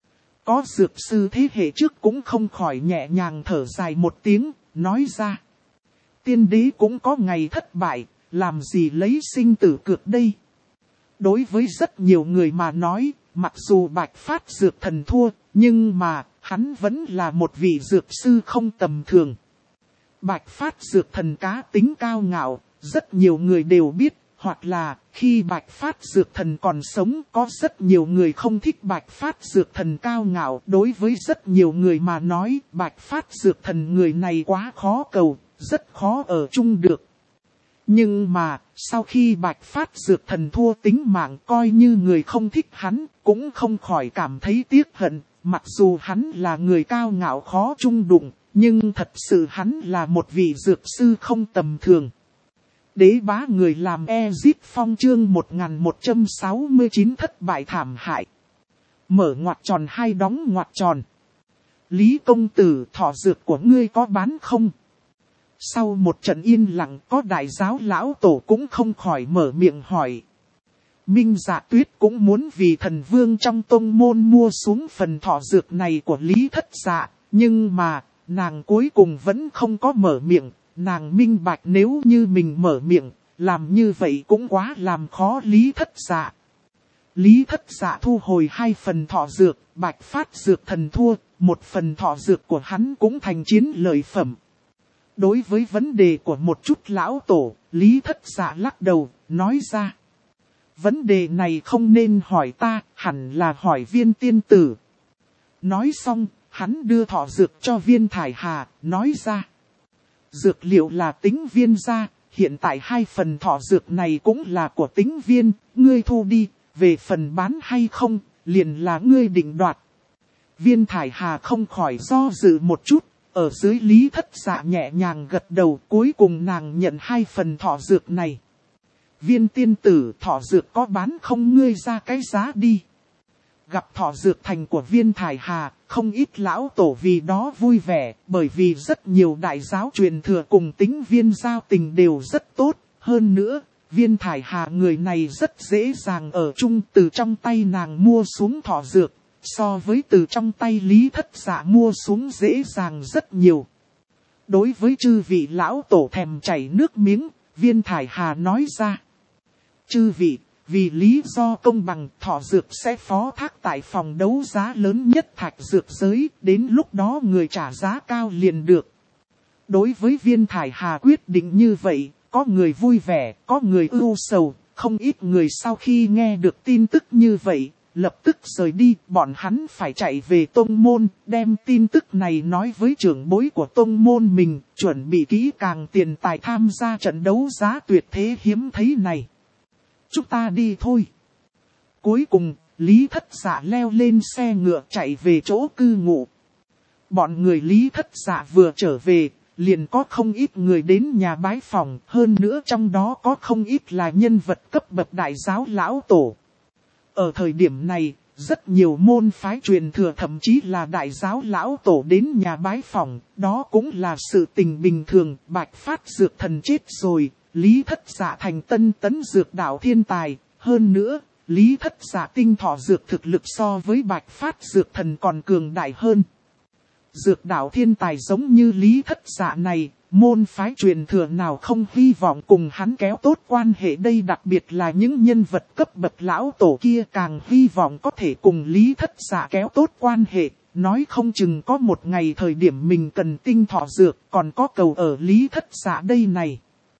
Có dược sư thế hệ trước cũng không khỏi nhẹ nhàng thở dài một tiếng, nói ra. Tiên đế cũng có ngày thất bại, làm gì lấy sinh tử cược đây. Đối với rất nhiều người mà nói, mặc dù Bạch Phát Dược Thần thua, nhưng mà hắn vẫn là một vị dược sư không tầm thường. Bạch Phát Dược Thần cá tính cao ngạo, rất nhiều người đều biết, hoặc là khi Bạch Phát Dược Thần còn sống có rất nhiều người không thích Bạch Phát Dược Thần cao ngạo. Đối với rất nhiều người mà nói, Bạch Phát Dược Thần người này quá khó cầu, rất khó ở chung được. Nhưng mà, sau khi Bạch Phát Dược Thần thua tính mạng, coi như người không thích hắn, cũng không khỏi cảm thấy tiếc hận. Mặc dù hắn là người cao ngạo khó chung đụng, nhưng thật sự hắn là một vị dược sư không tầm thường. Đế bá người làm Ezip Phong chương 1169 thất bại thảm hại. Mở ngoặc tròn hay đóng ngoặc tròn. Lý công tử, thỏ dược của ngươi có bán không? Sau một trận yên lặng, có đại giáo lão tổ cũng không khỏi mở miệng hỏi. Minh Dạ Tuyết cũng muốn vì thần vương trong tông môn mua xuống phần thỏ dược này của Lý Thất Dạ, nhưng mà nàng cuối cùng vẫn không có mở miệng. Nàng minh bạch nếu như mình mở miệng, làm như vậy cũng quá làm khó Lý Thất Dạ. Lý Thất Dạ thu hồi 2 phần thỏ dược, Bạch Phát Dược Thần thua, 1 phần thỏ dược của hắn cũng thành chiến lợi phẩm. Đối với vấn đề của một chút lão tổ, Lý Thất Dạ lắc đầu, nói ra. Vấn đề này không nên hỏi ta, hẳn là hỏi Viên tiên tử. Nói xong, hắn đưa thỏ dược cho Viên Thải Hà, nói ra. Dược liệu là Tính Viên gia, hiện tại 2 phần thỏ dược này cũng là của Tính Viên, ngươi thu đi, về phần bán hay không, liền là ngươi định đoạt. Viên Thải Hà không khỏi do dự một chút, ở dưới Lý Thất Dạ nhẹ nhàng gật đầu, cuối cùng nàng nhận 2 phần thỏ dược này. Viên tiên tử, thỏ dược có bán không, ngươi ra cái giá đi. Gặp thỏ dược thành của Viên Thải Hà, không ít lão tổ vì đó vui vẻ, bởi vì rất nhiều đại giáo truyền thừa cùng Tính Viên giao tình đều rất tốt. Hơn nữa, Viên Thải Hà người này rất dễ dàng ở chung, từ trong tay nàng mua xuống thỏ dược, so với từ trong tay Lý Thất Dạ mua xuống dễ dàng rất nhiều. Đối với chư vị lão tổ thèm chảy nước miếng, Viên Thải Hà nói ra. Chư vị, vì lý do công bằng, thỏ dược sẽ phó thác tại phòng đấu giá lớn nhất thạch dược giới, đến lúc đó người trả giá cao liền được. Đối với Viên Thải Hà quyết định như vậy, có người vui vẻ, có người ưu sầu, không ít người sau khi nghe được tin tức như vậy, lập tức rời đi, bọn hắn phải chạy về tông môn, đem tin tức này nói với trưởng bối của tông môn mình, chuẩn bị kỹ càng tiền tài tham gia trận đấu giá tuyệt thế hiếm thấy này. Chúng ta đi thôi. Cuối cùng, Lý Thất Dạ leo lên xe ngựa chạy về chỗ cư ngụ. Bọn người Lý Thất Dạ vừa trở về, liền có không ít người đến nhà bái phỏng, hơn nữa trong đó có không ít là nhân vật cấp bậc đại giáo lão tổ. Ở thời điểm này, rất nhiều môn phái truyền thừa thậm chí là đại giáo lão tổ đến nhà bái phỏng, đó cũng là sự tình bình thường. Bạch Phát Dược Thần chết rồi, Lý Thất Dạ thành tân tấn dược đạo thiên tài, hơn nữa, Lý Thất Dạ tinh thọ dược thực lực so với Bạch Phát Dược Thần còn cường đại hơn. Dược đạo thiên tài giống như Lý Thất Dạ này, môn phái truyền thừa nào không hy vọng cùng hắn kéo tốt quan hệ, đây đặc biệt là những nhân vật cấp bậc lão tổ kia càng hy vọng có thể cùng Lý Thất Dạ kéo tốt quan hệ, nói không chừng có một ngày thời điểm mình cần tinh thọ dược còn có cầu ở Lý Thất Dạ đây này.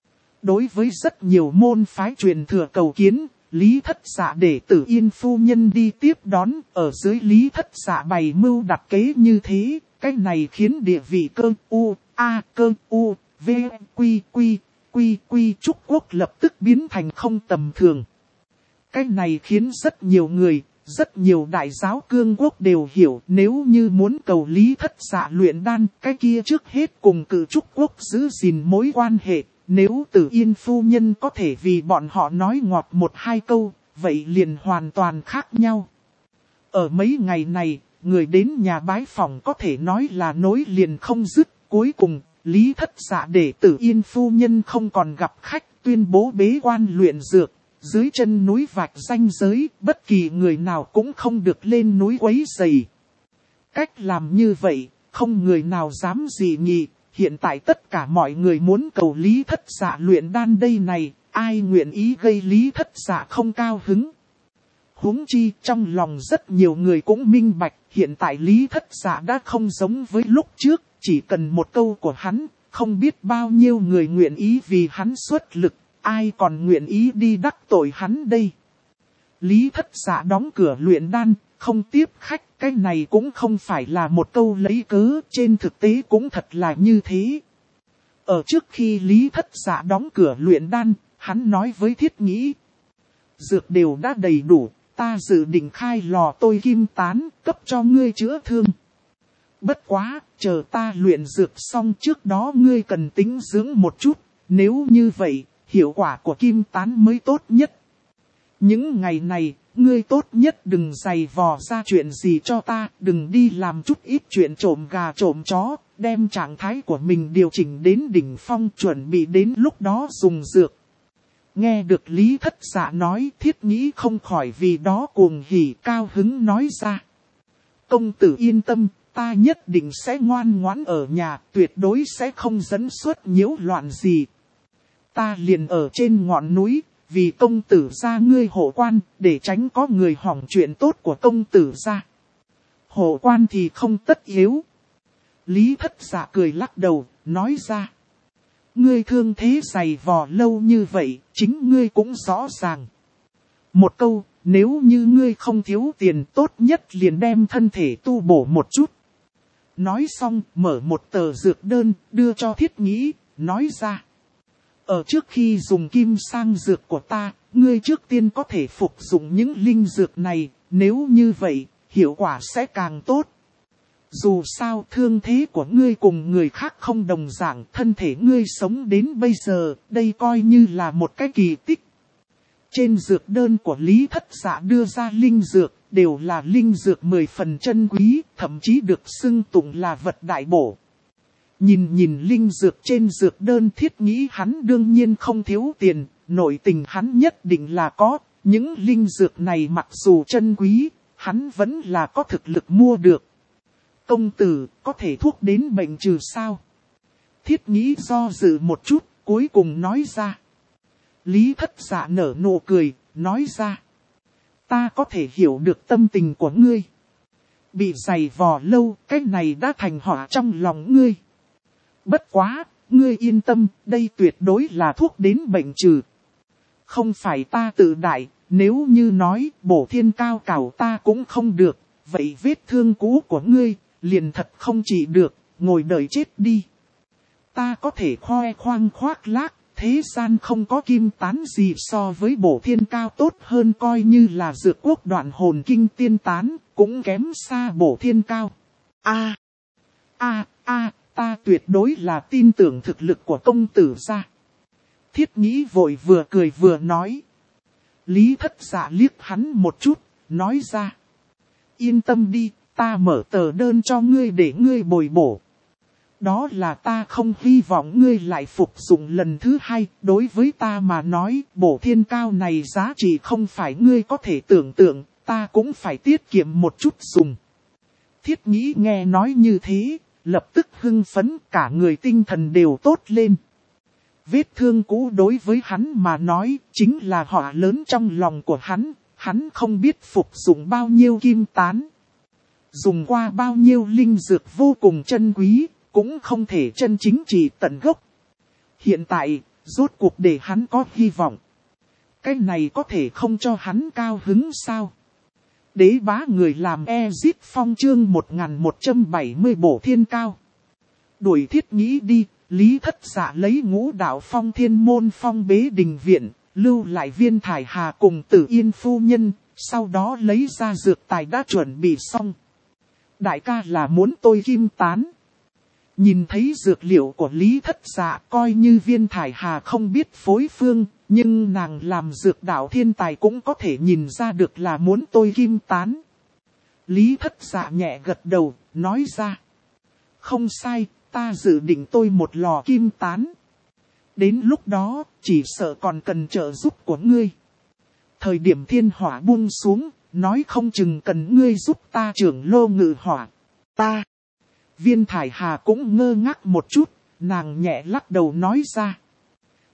Đối với rất nhiều môn phái truyền thừa cầu kiến, Lý Thất Dạ để Tử Yên phu nhân đi tiếp đón, ở dưới Lý Thất Dạ bày mưu đặt kế như thế, cái này khiến địa vị cơ u v quy Trúc Quốc lập tức biến thành không tầm thường. Cái này khiến rất nhiều người, rất nhiều đại giáo cương quốc đều hiểu, nếu như muốn cầu Lý Thất Dạ luyện đan, cái kia trước hết cùng cử Trúc Quốc giữ gìn mối quan hệ. Nếu Tử Yên phu nhân có thể vì bọn họ nói ngọt 1-2 câu, vậy liền hoàn toàn khác nhau. Ở mấy ngày này, người đến nhà bái phỏng có thể nói là nối liền không dứt. Cuối cùng, Lý Thất Dạ để Tử Yên phu nhân không còn gặp khách, tuyên bố bế quan luyện dược. Dưới chân núi vạch ranh giới, bất kỳ người nào cũng không được lên núi quấy rầy. Cách làm như vậy, không người nào dám dị nghị. Hiện tại tất cả mọi người muốn cầu Lý Thất Dạ luyện đan đây này, ai nguyện ý gây Lý Thất Dạ không cao hứng. Huống chi trong lòng rất nhiều người cũng minh bạch, hiện tại Lý Thất Dạ đã không giống với lúc trước, chỉ cần một câu của hắn, không biết bao nhiêu người nguyện ý vì hắn xuất lực, ai còn nguyện ý đi đắc tội hắn đây. Lý Thất Dạ đóng cửa luyện đan, không tiếp khách, cái này cũng không phải là một câu lấy cớ, trên thực tế cũng thật là như thế. Ở trước khi Lý Thất Dạ đóng cửa luyện đan, hắn nói với Thiết Nghĩ, dược đều đã đầy đủ, ta dự định khai lò tôi kim tán, cấp cho ngươi chữa thương. Bất quá, chờ ta luyện dược xong trước đó ngươi cần tính dưỡng một chút, nếu như vậy, hiệu quả của kim tán mới tốt nhất. Những ngày này, ngươi tốt nhất đừng giày vò ra chuyện gì cho ta, đừng đi làm chút ít chuyện trộm gà trộm chó, đem trạng thái của mình điều chỉnh đến đỉnh phong, chuẩn bị đến lúc đó dùng dược. Nghe được Lý Thất Dạ nói, Thiết Nghĩ không khỏi vì đó cuồng hỉ cao hứng nói ra. Công tử yên tâm, ta nhất định sẽ ngoan ngoãn ở nhà, tuyệt đối sẽ không dẫn xuất nhiễu loạn gì. Ta liền ở trên ngọn núi, vì công tử gia ngươi hộ quan, để tránh có người hỏng chuyện tốt của công tử gia. Hộ quan thì không tất yếu. Lý Thất Dạ cười lắc đầu, nói ra. Ngươi thương thế dày vò lâu như vậy, chính ngươi cũng rõ ràng. Một câu, nếu như ngươi không thiếu tiền tốt nhất liền đem thân thể tu bổ một chút. Nói xong, mở một tờ dược đơn, đưa cho Thiết Nghĩ, nói ra. Ở trước khi dùng kim sang dược của ta, ngươi trước tiên có thể phục dụng những linh dược này, nếu như vậy, hiệu quả sẽ càng tốt. Dù sao thương thế của ngươi cùng người khác không đồng dạng, thân thể ngươi sống đến bây giờ, đây coi như là một cái kỳ tích. Trên dược đơn của Lý Thất Dạ đưa ra linh dược, đều là linh dược 10 phần chân quý, thậm chí được xưng tụng là vật đại bổ. Nhìn linh dược trên dược đơn, Thiết Nghĩ hắn đương nhiên không thiếu tiền, nội tình hắn nhất định là có, những linh dược này mặc dù chân quý, hắn vẫn là có thực lực mua được. Công tử, có thể thuốc đến bệnh trừ sao? Thiết Nghĩ do dự một chút, cuối cùng nói ra. Lý Thất Dạ nở nụ cười, nói ra. Ta có thể hiểu được tâm tình của ngươi. Bị giày vò lâu, cái này đã thành họa trong lòng ngươi. Bất quá, ngươi yên tâm, đây tuyệt đối là thuốc đến bệnh trừ. Không phải ta tự đại, nếu như nói bổ thiên cao cảo ta cũng không được, vậy vết thương cũ của ngươi, liền thật không trị được, ngồi đợi chết đi. Ta có thể khoe khoang khoác lác, thế gian không có kim tán gì so với bổ thiên cao tốt hơn, coi như là dược quốc đoạn hồn kinh tiên tán, cũng kém xa bổ thiên cao. Ta tuyệt đối là tin tưởng thực lực của công tử gia. Thiết Nghĩ vội vừa cười vừa nói. Lý Thất Dạ liếc hắn một chút, nói ra. Yên tâm đi, ta mở tờ đơn cho ngươi để ngươi bồi bổ. Đó là ta không hy vọng ngươi lại phục dụng lần thứ hai, đối với ta mà nói, bổ thiên cao này giá trị không phải ngươi có thể tưởng tượng, ta cũng phải tiết kiệm một chút dùng. Thiết Nghĩ nghe nói như thế, lập tức hưng phấn, cả người tinh thần đều tốt lên. Vết thương cũ đối với hắn mà nói, chính là họa lớn trong lòng của hắn không biết phục dụng bao nhiêu kim tán. Dùng qua bao nhiêu linh dược vô cùng chân quý, cũng không thể chân chính trị tận gốc. Hiện tại, rốt cuộc để hắn có hy vọng. Cái này có thể không cho hắn cao hứng sao? Đế bá người làm Ezit Phong chương 1170 bổ thiên cao. Đuổi Thiết Nghĩ đi, Lý Thất Dạ lấy Ngũ Đạo Phong Thiên Môn Phong bế đình viện, lưu lại Viên Thải Hà cùng Tử Yên phu nhân, sau đó lấy ra dược tài đã chuẩn bị xong. Đại ca là muốn tôi kim tán. Nhìn thấy dược liệu của Lý Thất Dạ, coi như Viên Thải Hà không biết phối phương, nhưng nàng làm dược đạo thiên tài cũng có thể nhìn ra được là muốn tôi kim tán. Lý Thất Dạ nhẹ gật đầu, nói ra. Không sai, ta dự định tôi một lò kim tán. Đến lúc đó, chỉ sợ còn cần trợ giúp của ngươi. Thời điểm thiên hỏa buông xuống, nói không chừng cần ngươi giúp ta trưởng lô ngự hỏa. Ta. Viên Thải Hà cũng ngơ ngác một chút, nàng nhẹ lắc đầu nói ra.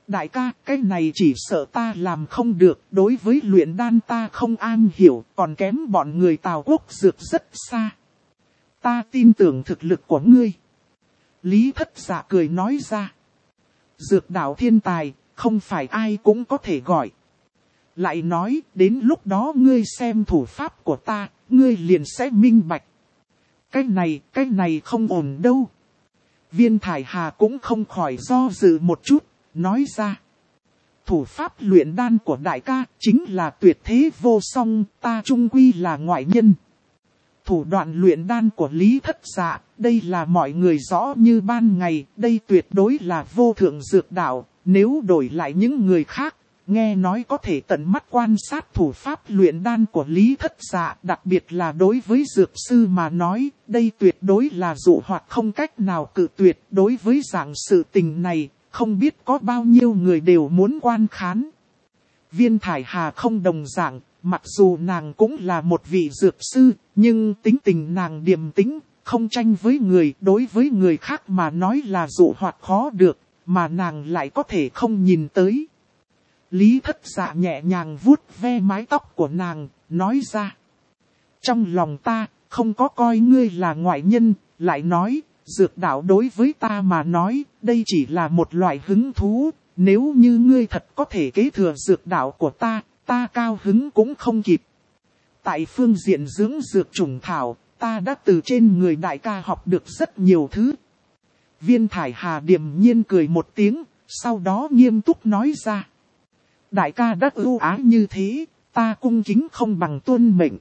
Đại ca, cái này chỉ sợ ta làm không được, đối với luyện đan ta không am hiểu, còn kém bọn người Tào Quốc Dược rất xa. Ta tin tưởng thực lực của ngươi. Lý Thất Dạ cười nói ra. Dược đạo thiên tài, không phải ai cũng có thể gọi. Lại nói, đến lúc đó ngươi xem thủ pháp của ta, ngươi liền sẽ minh bạch. Cái này không ổn đâu. Viên Thải Hà cũng không khỏi do dự một chút, nói ra. Thủ pháp luyện đan của đại ca chính là tuyệt thế vô song, ta chung quy là ngoại nhân. Thủ đoạn luyện đan của Lý Thất Dạ, đây là mọi người rõ như ban ngày, đây tuyệt đối là vô thượng dược đạo, nếu đổi lại những người khác, nghe nói có thể tận mắt quan sát thủ pháp luyện đan của Lý Thất Dạ, đặc biệt là đối với dược sư mà nói, đây tuyệt đối là dụ hoặc không cách nào cự tuyệt. Đối với dạng sự tình này, không biết có bao nhiêu người đều muốn quan khán. Viên Thải Hà không đồng dạng, mặc dù nàng cũng là một vị dược sư, nhưng tính tình nàng điềm tĩnh, không tranh với người, đối với người khác mà nói là dụ hoặc khó được, mà nàng lại có thể không nhìn tới. Lý Thất Dạ nhẹ nhàng vuốt ve mái tóc của nàng, nói ra. Trong lòng ta, không có coi ngươi là ngoại nhân, lại nói, dược đạo đối với ta mà nói, đây chỉ là một loại hứng thú, nếu như ngươi thật có thể kế thừa dược đạo của ta, ta cao hứng cũng không kịp. Tại phương diện dưỡng dược trùng thảo, ta đã từ trên người đại ca học được rất nhiều thứ. Viên Thải Hà điềm nhiên cười một tiếng, sau đó nghiêm túc nói ra. Đại ca đã ưu ái như thế, ta cung kính không bằng tuân mệnh.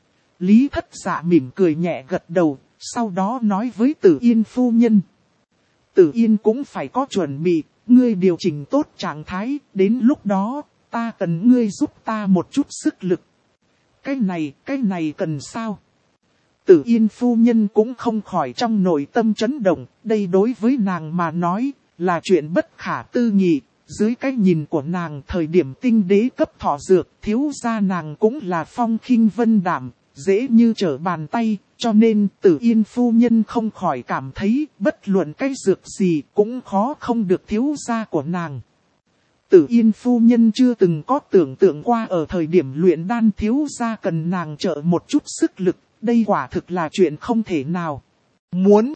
Lý Thất Dạ mỉm cười nhẹ gật đầu, sau đó nói với Tử Yên phu nhân. Tử Yên cũng phải có chuẩn bị, ngươi điều chỉnh tốt trạng thái, đến lúc đó, ta cần ngươi giúp ta một chút sức lực. Cái này cần sao? Tử Yên phu nhân cũng không khỏi trong nội tâm chấn động, đây đối với nàng mà nói, là chuyện bất khả tư nghị. Dưới cái nhìn của nàng thời điểm tinh đế cấp thọ dược, thiếu gia nàng cũng là phong khinh vân đảm, dễ như trở bàn tay, cho nên Tử Yên phu nhân không khỏi cảm thấy bất luận cái dược gì cũng khó không được thiếu gia của nàng. Tử Yên phu nhân chưa từng có tưởng tượng qua ở thời điểm luyện đan thiếu gia cần nàng trợ một chút sức lực, đây quả thực là chuyện không thể nào. Muốn.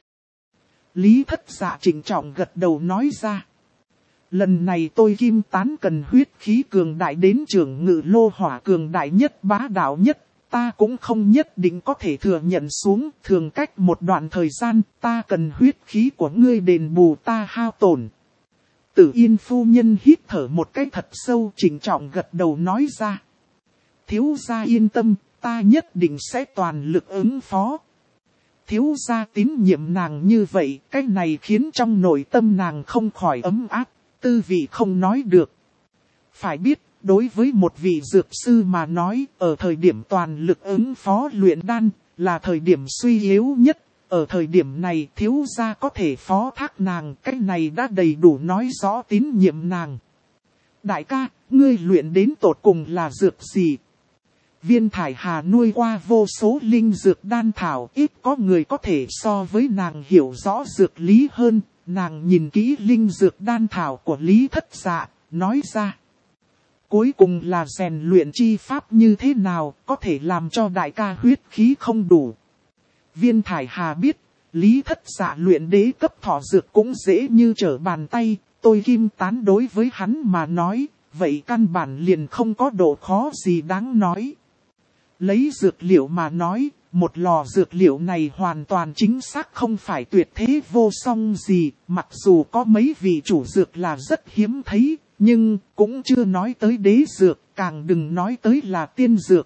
Lý Thất Dạ trịnh trọng gật đầu nói ra. Lần này tôi Kim Tán cần huyết khí cường đại đến trưởng ngự lô hỏa cường đại nhất bá đạo nhất, ta cũng không nhất định có thể thừa nhận xuống, thường cách một đoạn thời gian, ta cần huyết khí của ngươi đền bù ta hao tổn. Tử Yên phu nhân hít thở một cái thật sâu, trịnh trọng gật đầu nói ra. Thiếu gia yên tâm, ta nhất định sẽ toàn lực ứng phó. Thiếu gia tín nhiệm nàng như vậy, cái này khiến trong nội tâm nàng không khỏi ấm áp. Tư vị không nói được. Phải biết, đối với một vị dược sư mà nói, ở thời điểm toàn lực ứng phó luyện đan, là thời điểm suy yếu nhất. Ở thời điểm này thiếu gia có thể phó thác nàng, cái này đã đầy đủ nói rõ tín nhiệm nàng. Đại ca, ngươi luyện đến tột cùng là dược gì? Viên Thải Hà nuôi qua vô số linh dược đan thảo, ít có người có thể so với nàng hiểu rõ dược lý hơn. Nàng nhìn kỹ linh dược đan thảo của Lý Thất Dạ, nói ra. Cuối cùng là rèn luyện chi pháp như thế nào, có thể làm cho đại ca huyết khí không đủ. Viên Thải Hà biết, Lý Thất Dạ luyện đế cấp thọ dược cũng dễ như trở bàn tay, tôi Kim Tán đối với hắn mà nói, vậy căn bản liền không có độ khó gì đáng nói. Lấy dược liệu mà nói, một lò dược liệu này hoàn toàn chính xác không phải tuyệt thế vô song gì, mặc dù có mấy vị chủ dược là rất hiếm thấy, nhưng cũng chưa nói tới đế dược, càng đừng nói tới là tiên dược.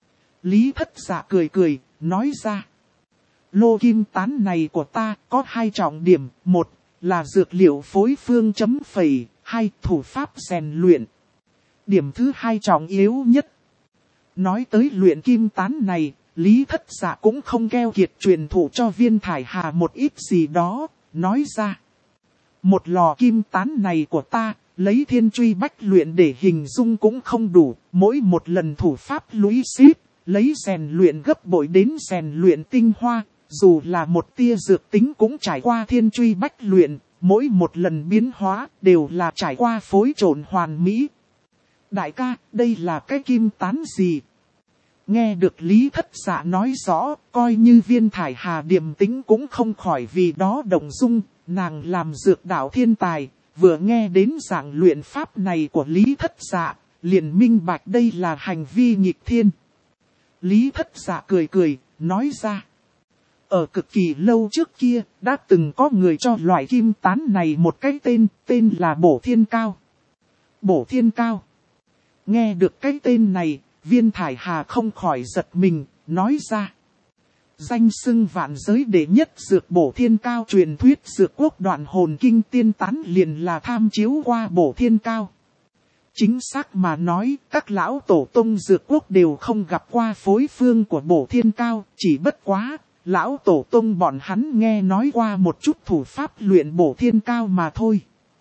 Lý Thất Dạ cười cười, nói ra. Lô kim tán này của ta có hai trọng điểm, một là dược liệu phối phương chấm phẩy, hai thủ pháp rèn luyện. Điểm thứ hai trọng yếu nhất. Nói tới luyện kim tán này, Lý Thất Dạ cũng không keo kiệt truyền thụ cho Viên Thải Hà một ít gì đó, nói ra. Một lò kim tán này của ta, lấy thiên truy bách luyện để hình dung cũng không đủ, mỗi một lần thủ pháp lũy xíp, lấy rèn luyện gấp bội đến rèn luyện tinh hoa, dù là một tia dược tính cũng trải qua thiên truy bách luyện, mỗi một lần biến hóa đều là trải qua phối trộn hoàn mỹ. Đại ca, đây là cái kim tán gì? Nghe được Lý Thất Dạ nói rõ, coi như Viên Thải Hà điềm tĩnh cũng không khỏi vì đó động dung, nàng làm dược đạo thiên tài, vừa nghe đến dạng luyện pháp này của Lý Thất Dạ, liền minh bạch đây là hành vi nghịch thiên. Lý Thất Dạ cười cười, nói ra. Ở cực kỳ lâu trước kia, đã từng có người cho loại kim tán này một cái tên là Bổ Thiên Cao. Bổ Thiên Cao. Nghe được cái tên này, Viên Thải Hà không khỏi giật mình, nói ra. Danh xưng vạn giới đệ nhất dược Bổ Thiên Cao truyền thuyết dược quốc đoạn hồn kinh tiên tán liền là tham chiếu qua Bổ Thiên Cao. Chính xác mà nói, các lão tổ tông dược quốc đều không gặp qua phối phương của Bổ Thiên Cao, chỉ bất quá, lão tổ tông bọn hắn nghe nói qua một chút thủ pháp luyện Bổ Thiên Cao mà thôi.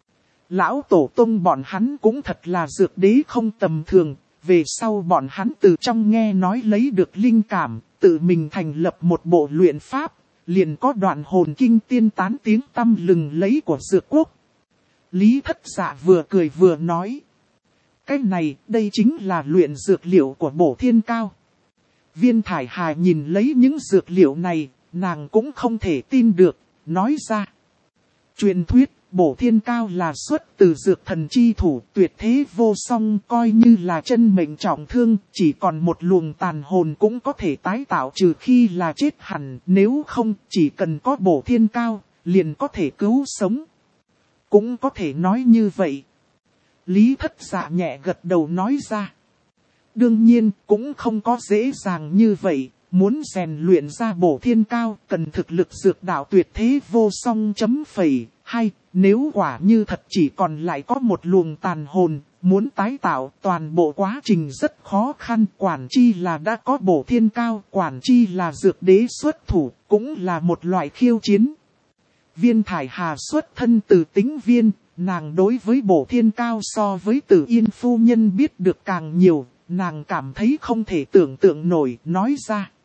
Lão tổ tông bọn hắn cũng thật là dược đế không tầm thường, về sau bọn hắn từ trong nghe nói lấy được linh cảm, tự mình thành lập một bộ luyện pháp, liền có đoạn hồn kinh tiên tán tiếng tăm lừng lấy của dược quốc. Lý Thất Dạ vừa cười vừa nói. Cái này, đây chính là luyện dược liệu của Bổ Thiên Cao. Viên Thải Hà nhìn lấy những dược liệu này, nàng cũng không thể tin được, nói ra. Truyền thuyết, Bổ Thiên Cao là xuất từ dược thần chi thủ, tuyệt thế vô song, coi như là chân mệnh trọng thương, chỉ còn một luồng tàn hồn cũng có thể tái tạo trừ khi là chết hẳn, nếu không, chỉ cần có Bổ Thiên Cao, liền có thể cứu sống. Cũng có thể nói như vậy. Lý Thất Dạ nhẹ gật đầu nói ra. Đương nhiên, cũng không có dễ dàng như vậy, muốn rèn luyện ra Bổ Thiên Cao, cần thực lực dược đạo tuyệt thế vô song chấm phẩy. Hay, nếu quả như thật chỉ còn lại có một luồng tàn hồn, muốn tái tạo toàn bộ quá trình rất khó khăn, quản chi là đã có Bổ Thiên Cao, quản chi là dược đế xuất thủ, cũng là một loại khiêu chiến. Viên Thải Hà xuất thân từ Tĩnh Viên, nàng đối với Bổ Thiên Cao so với Tử Yên phu nhân biết được càng nhiều, nàng cảm thấy không thể tưởng tượng nổi, nói ra.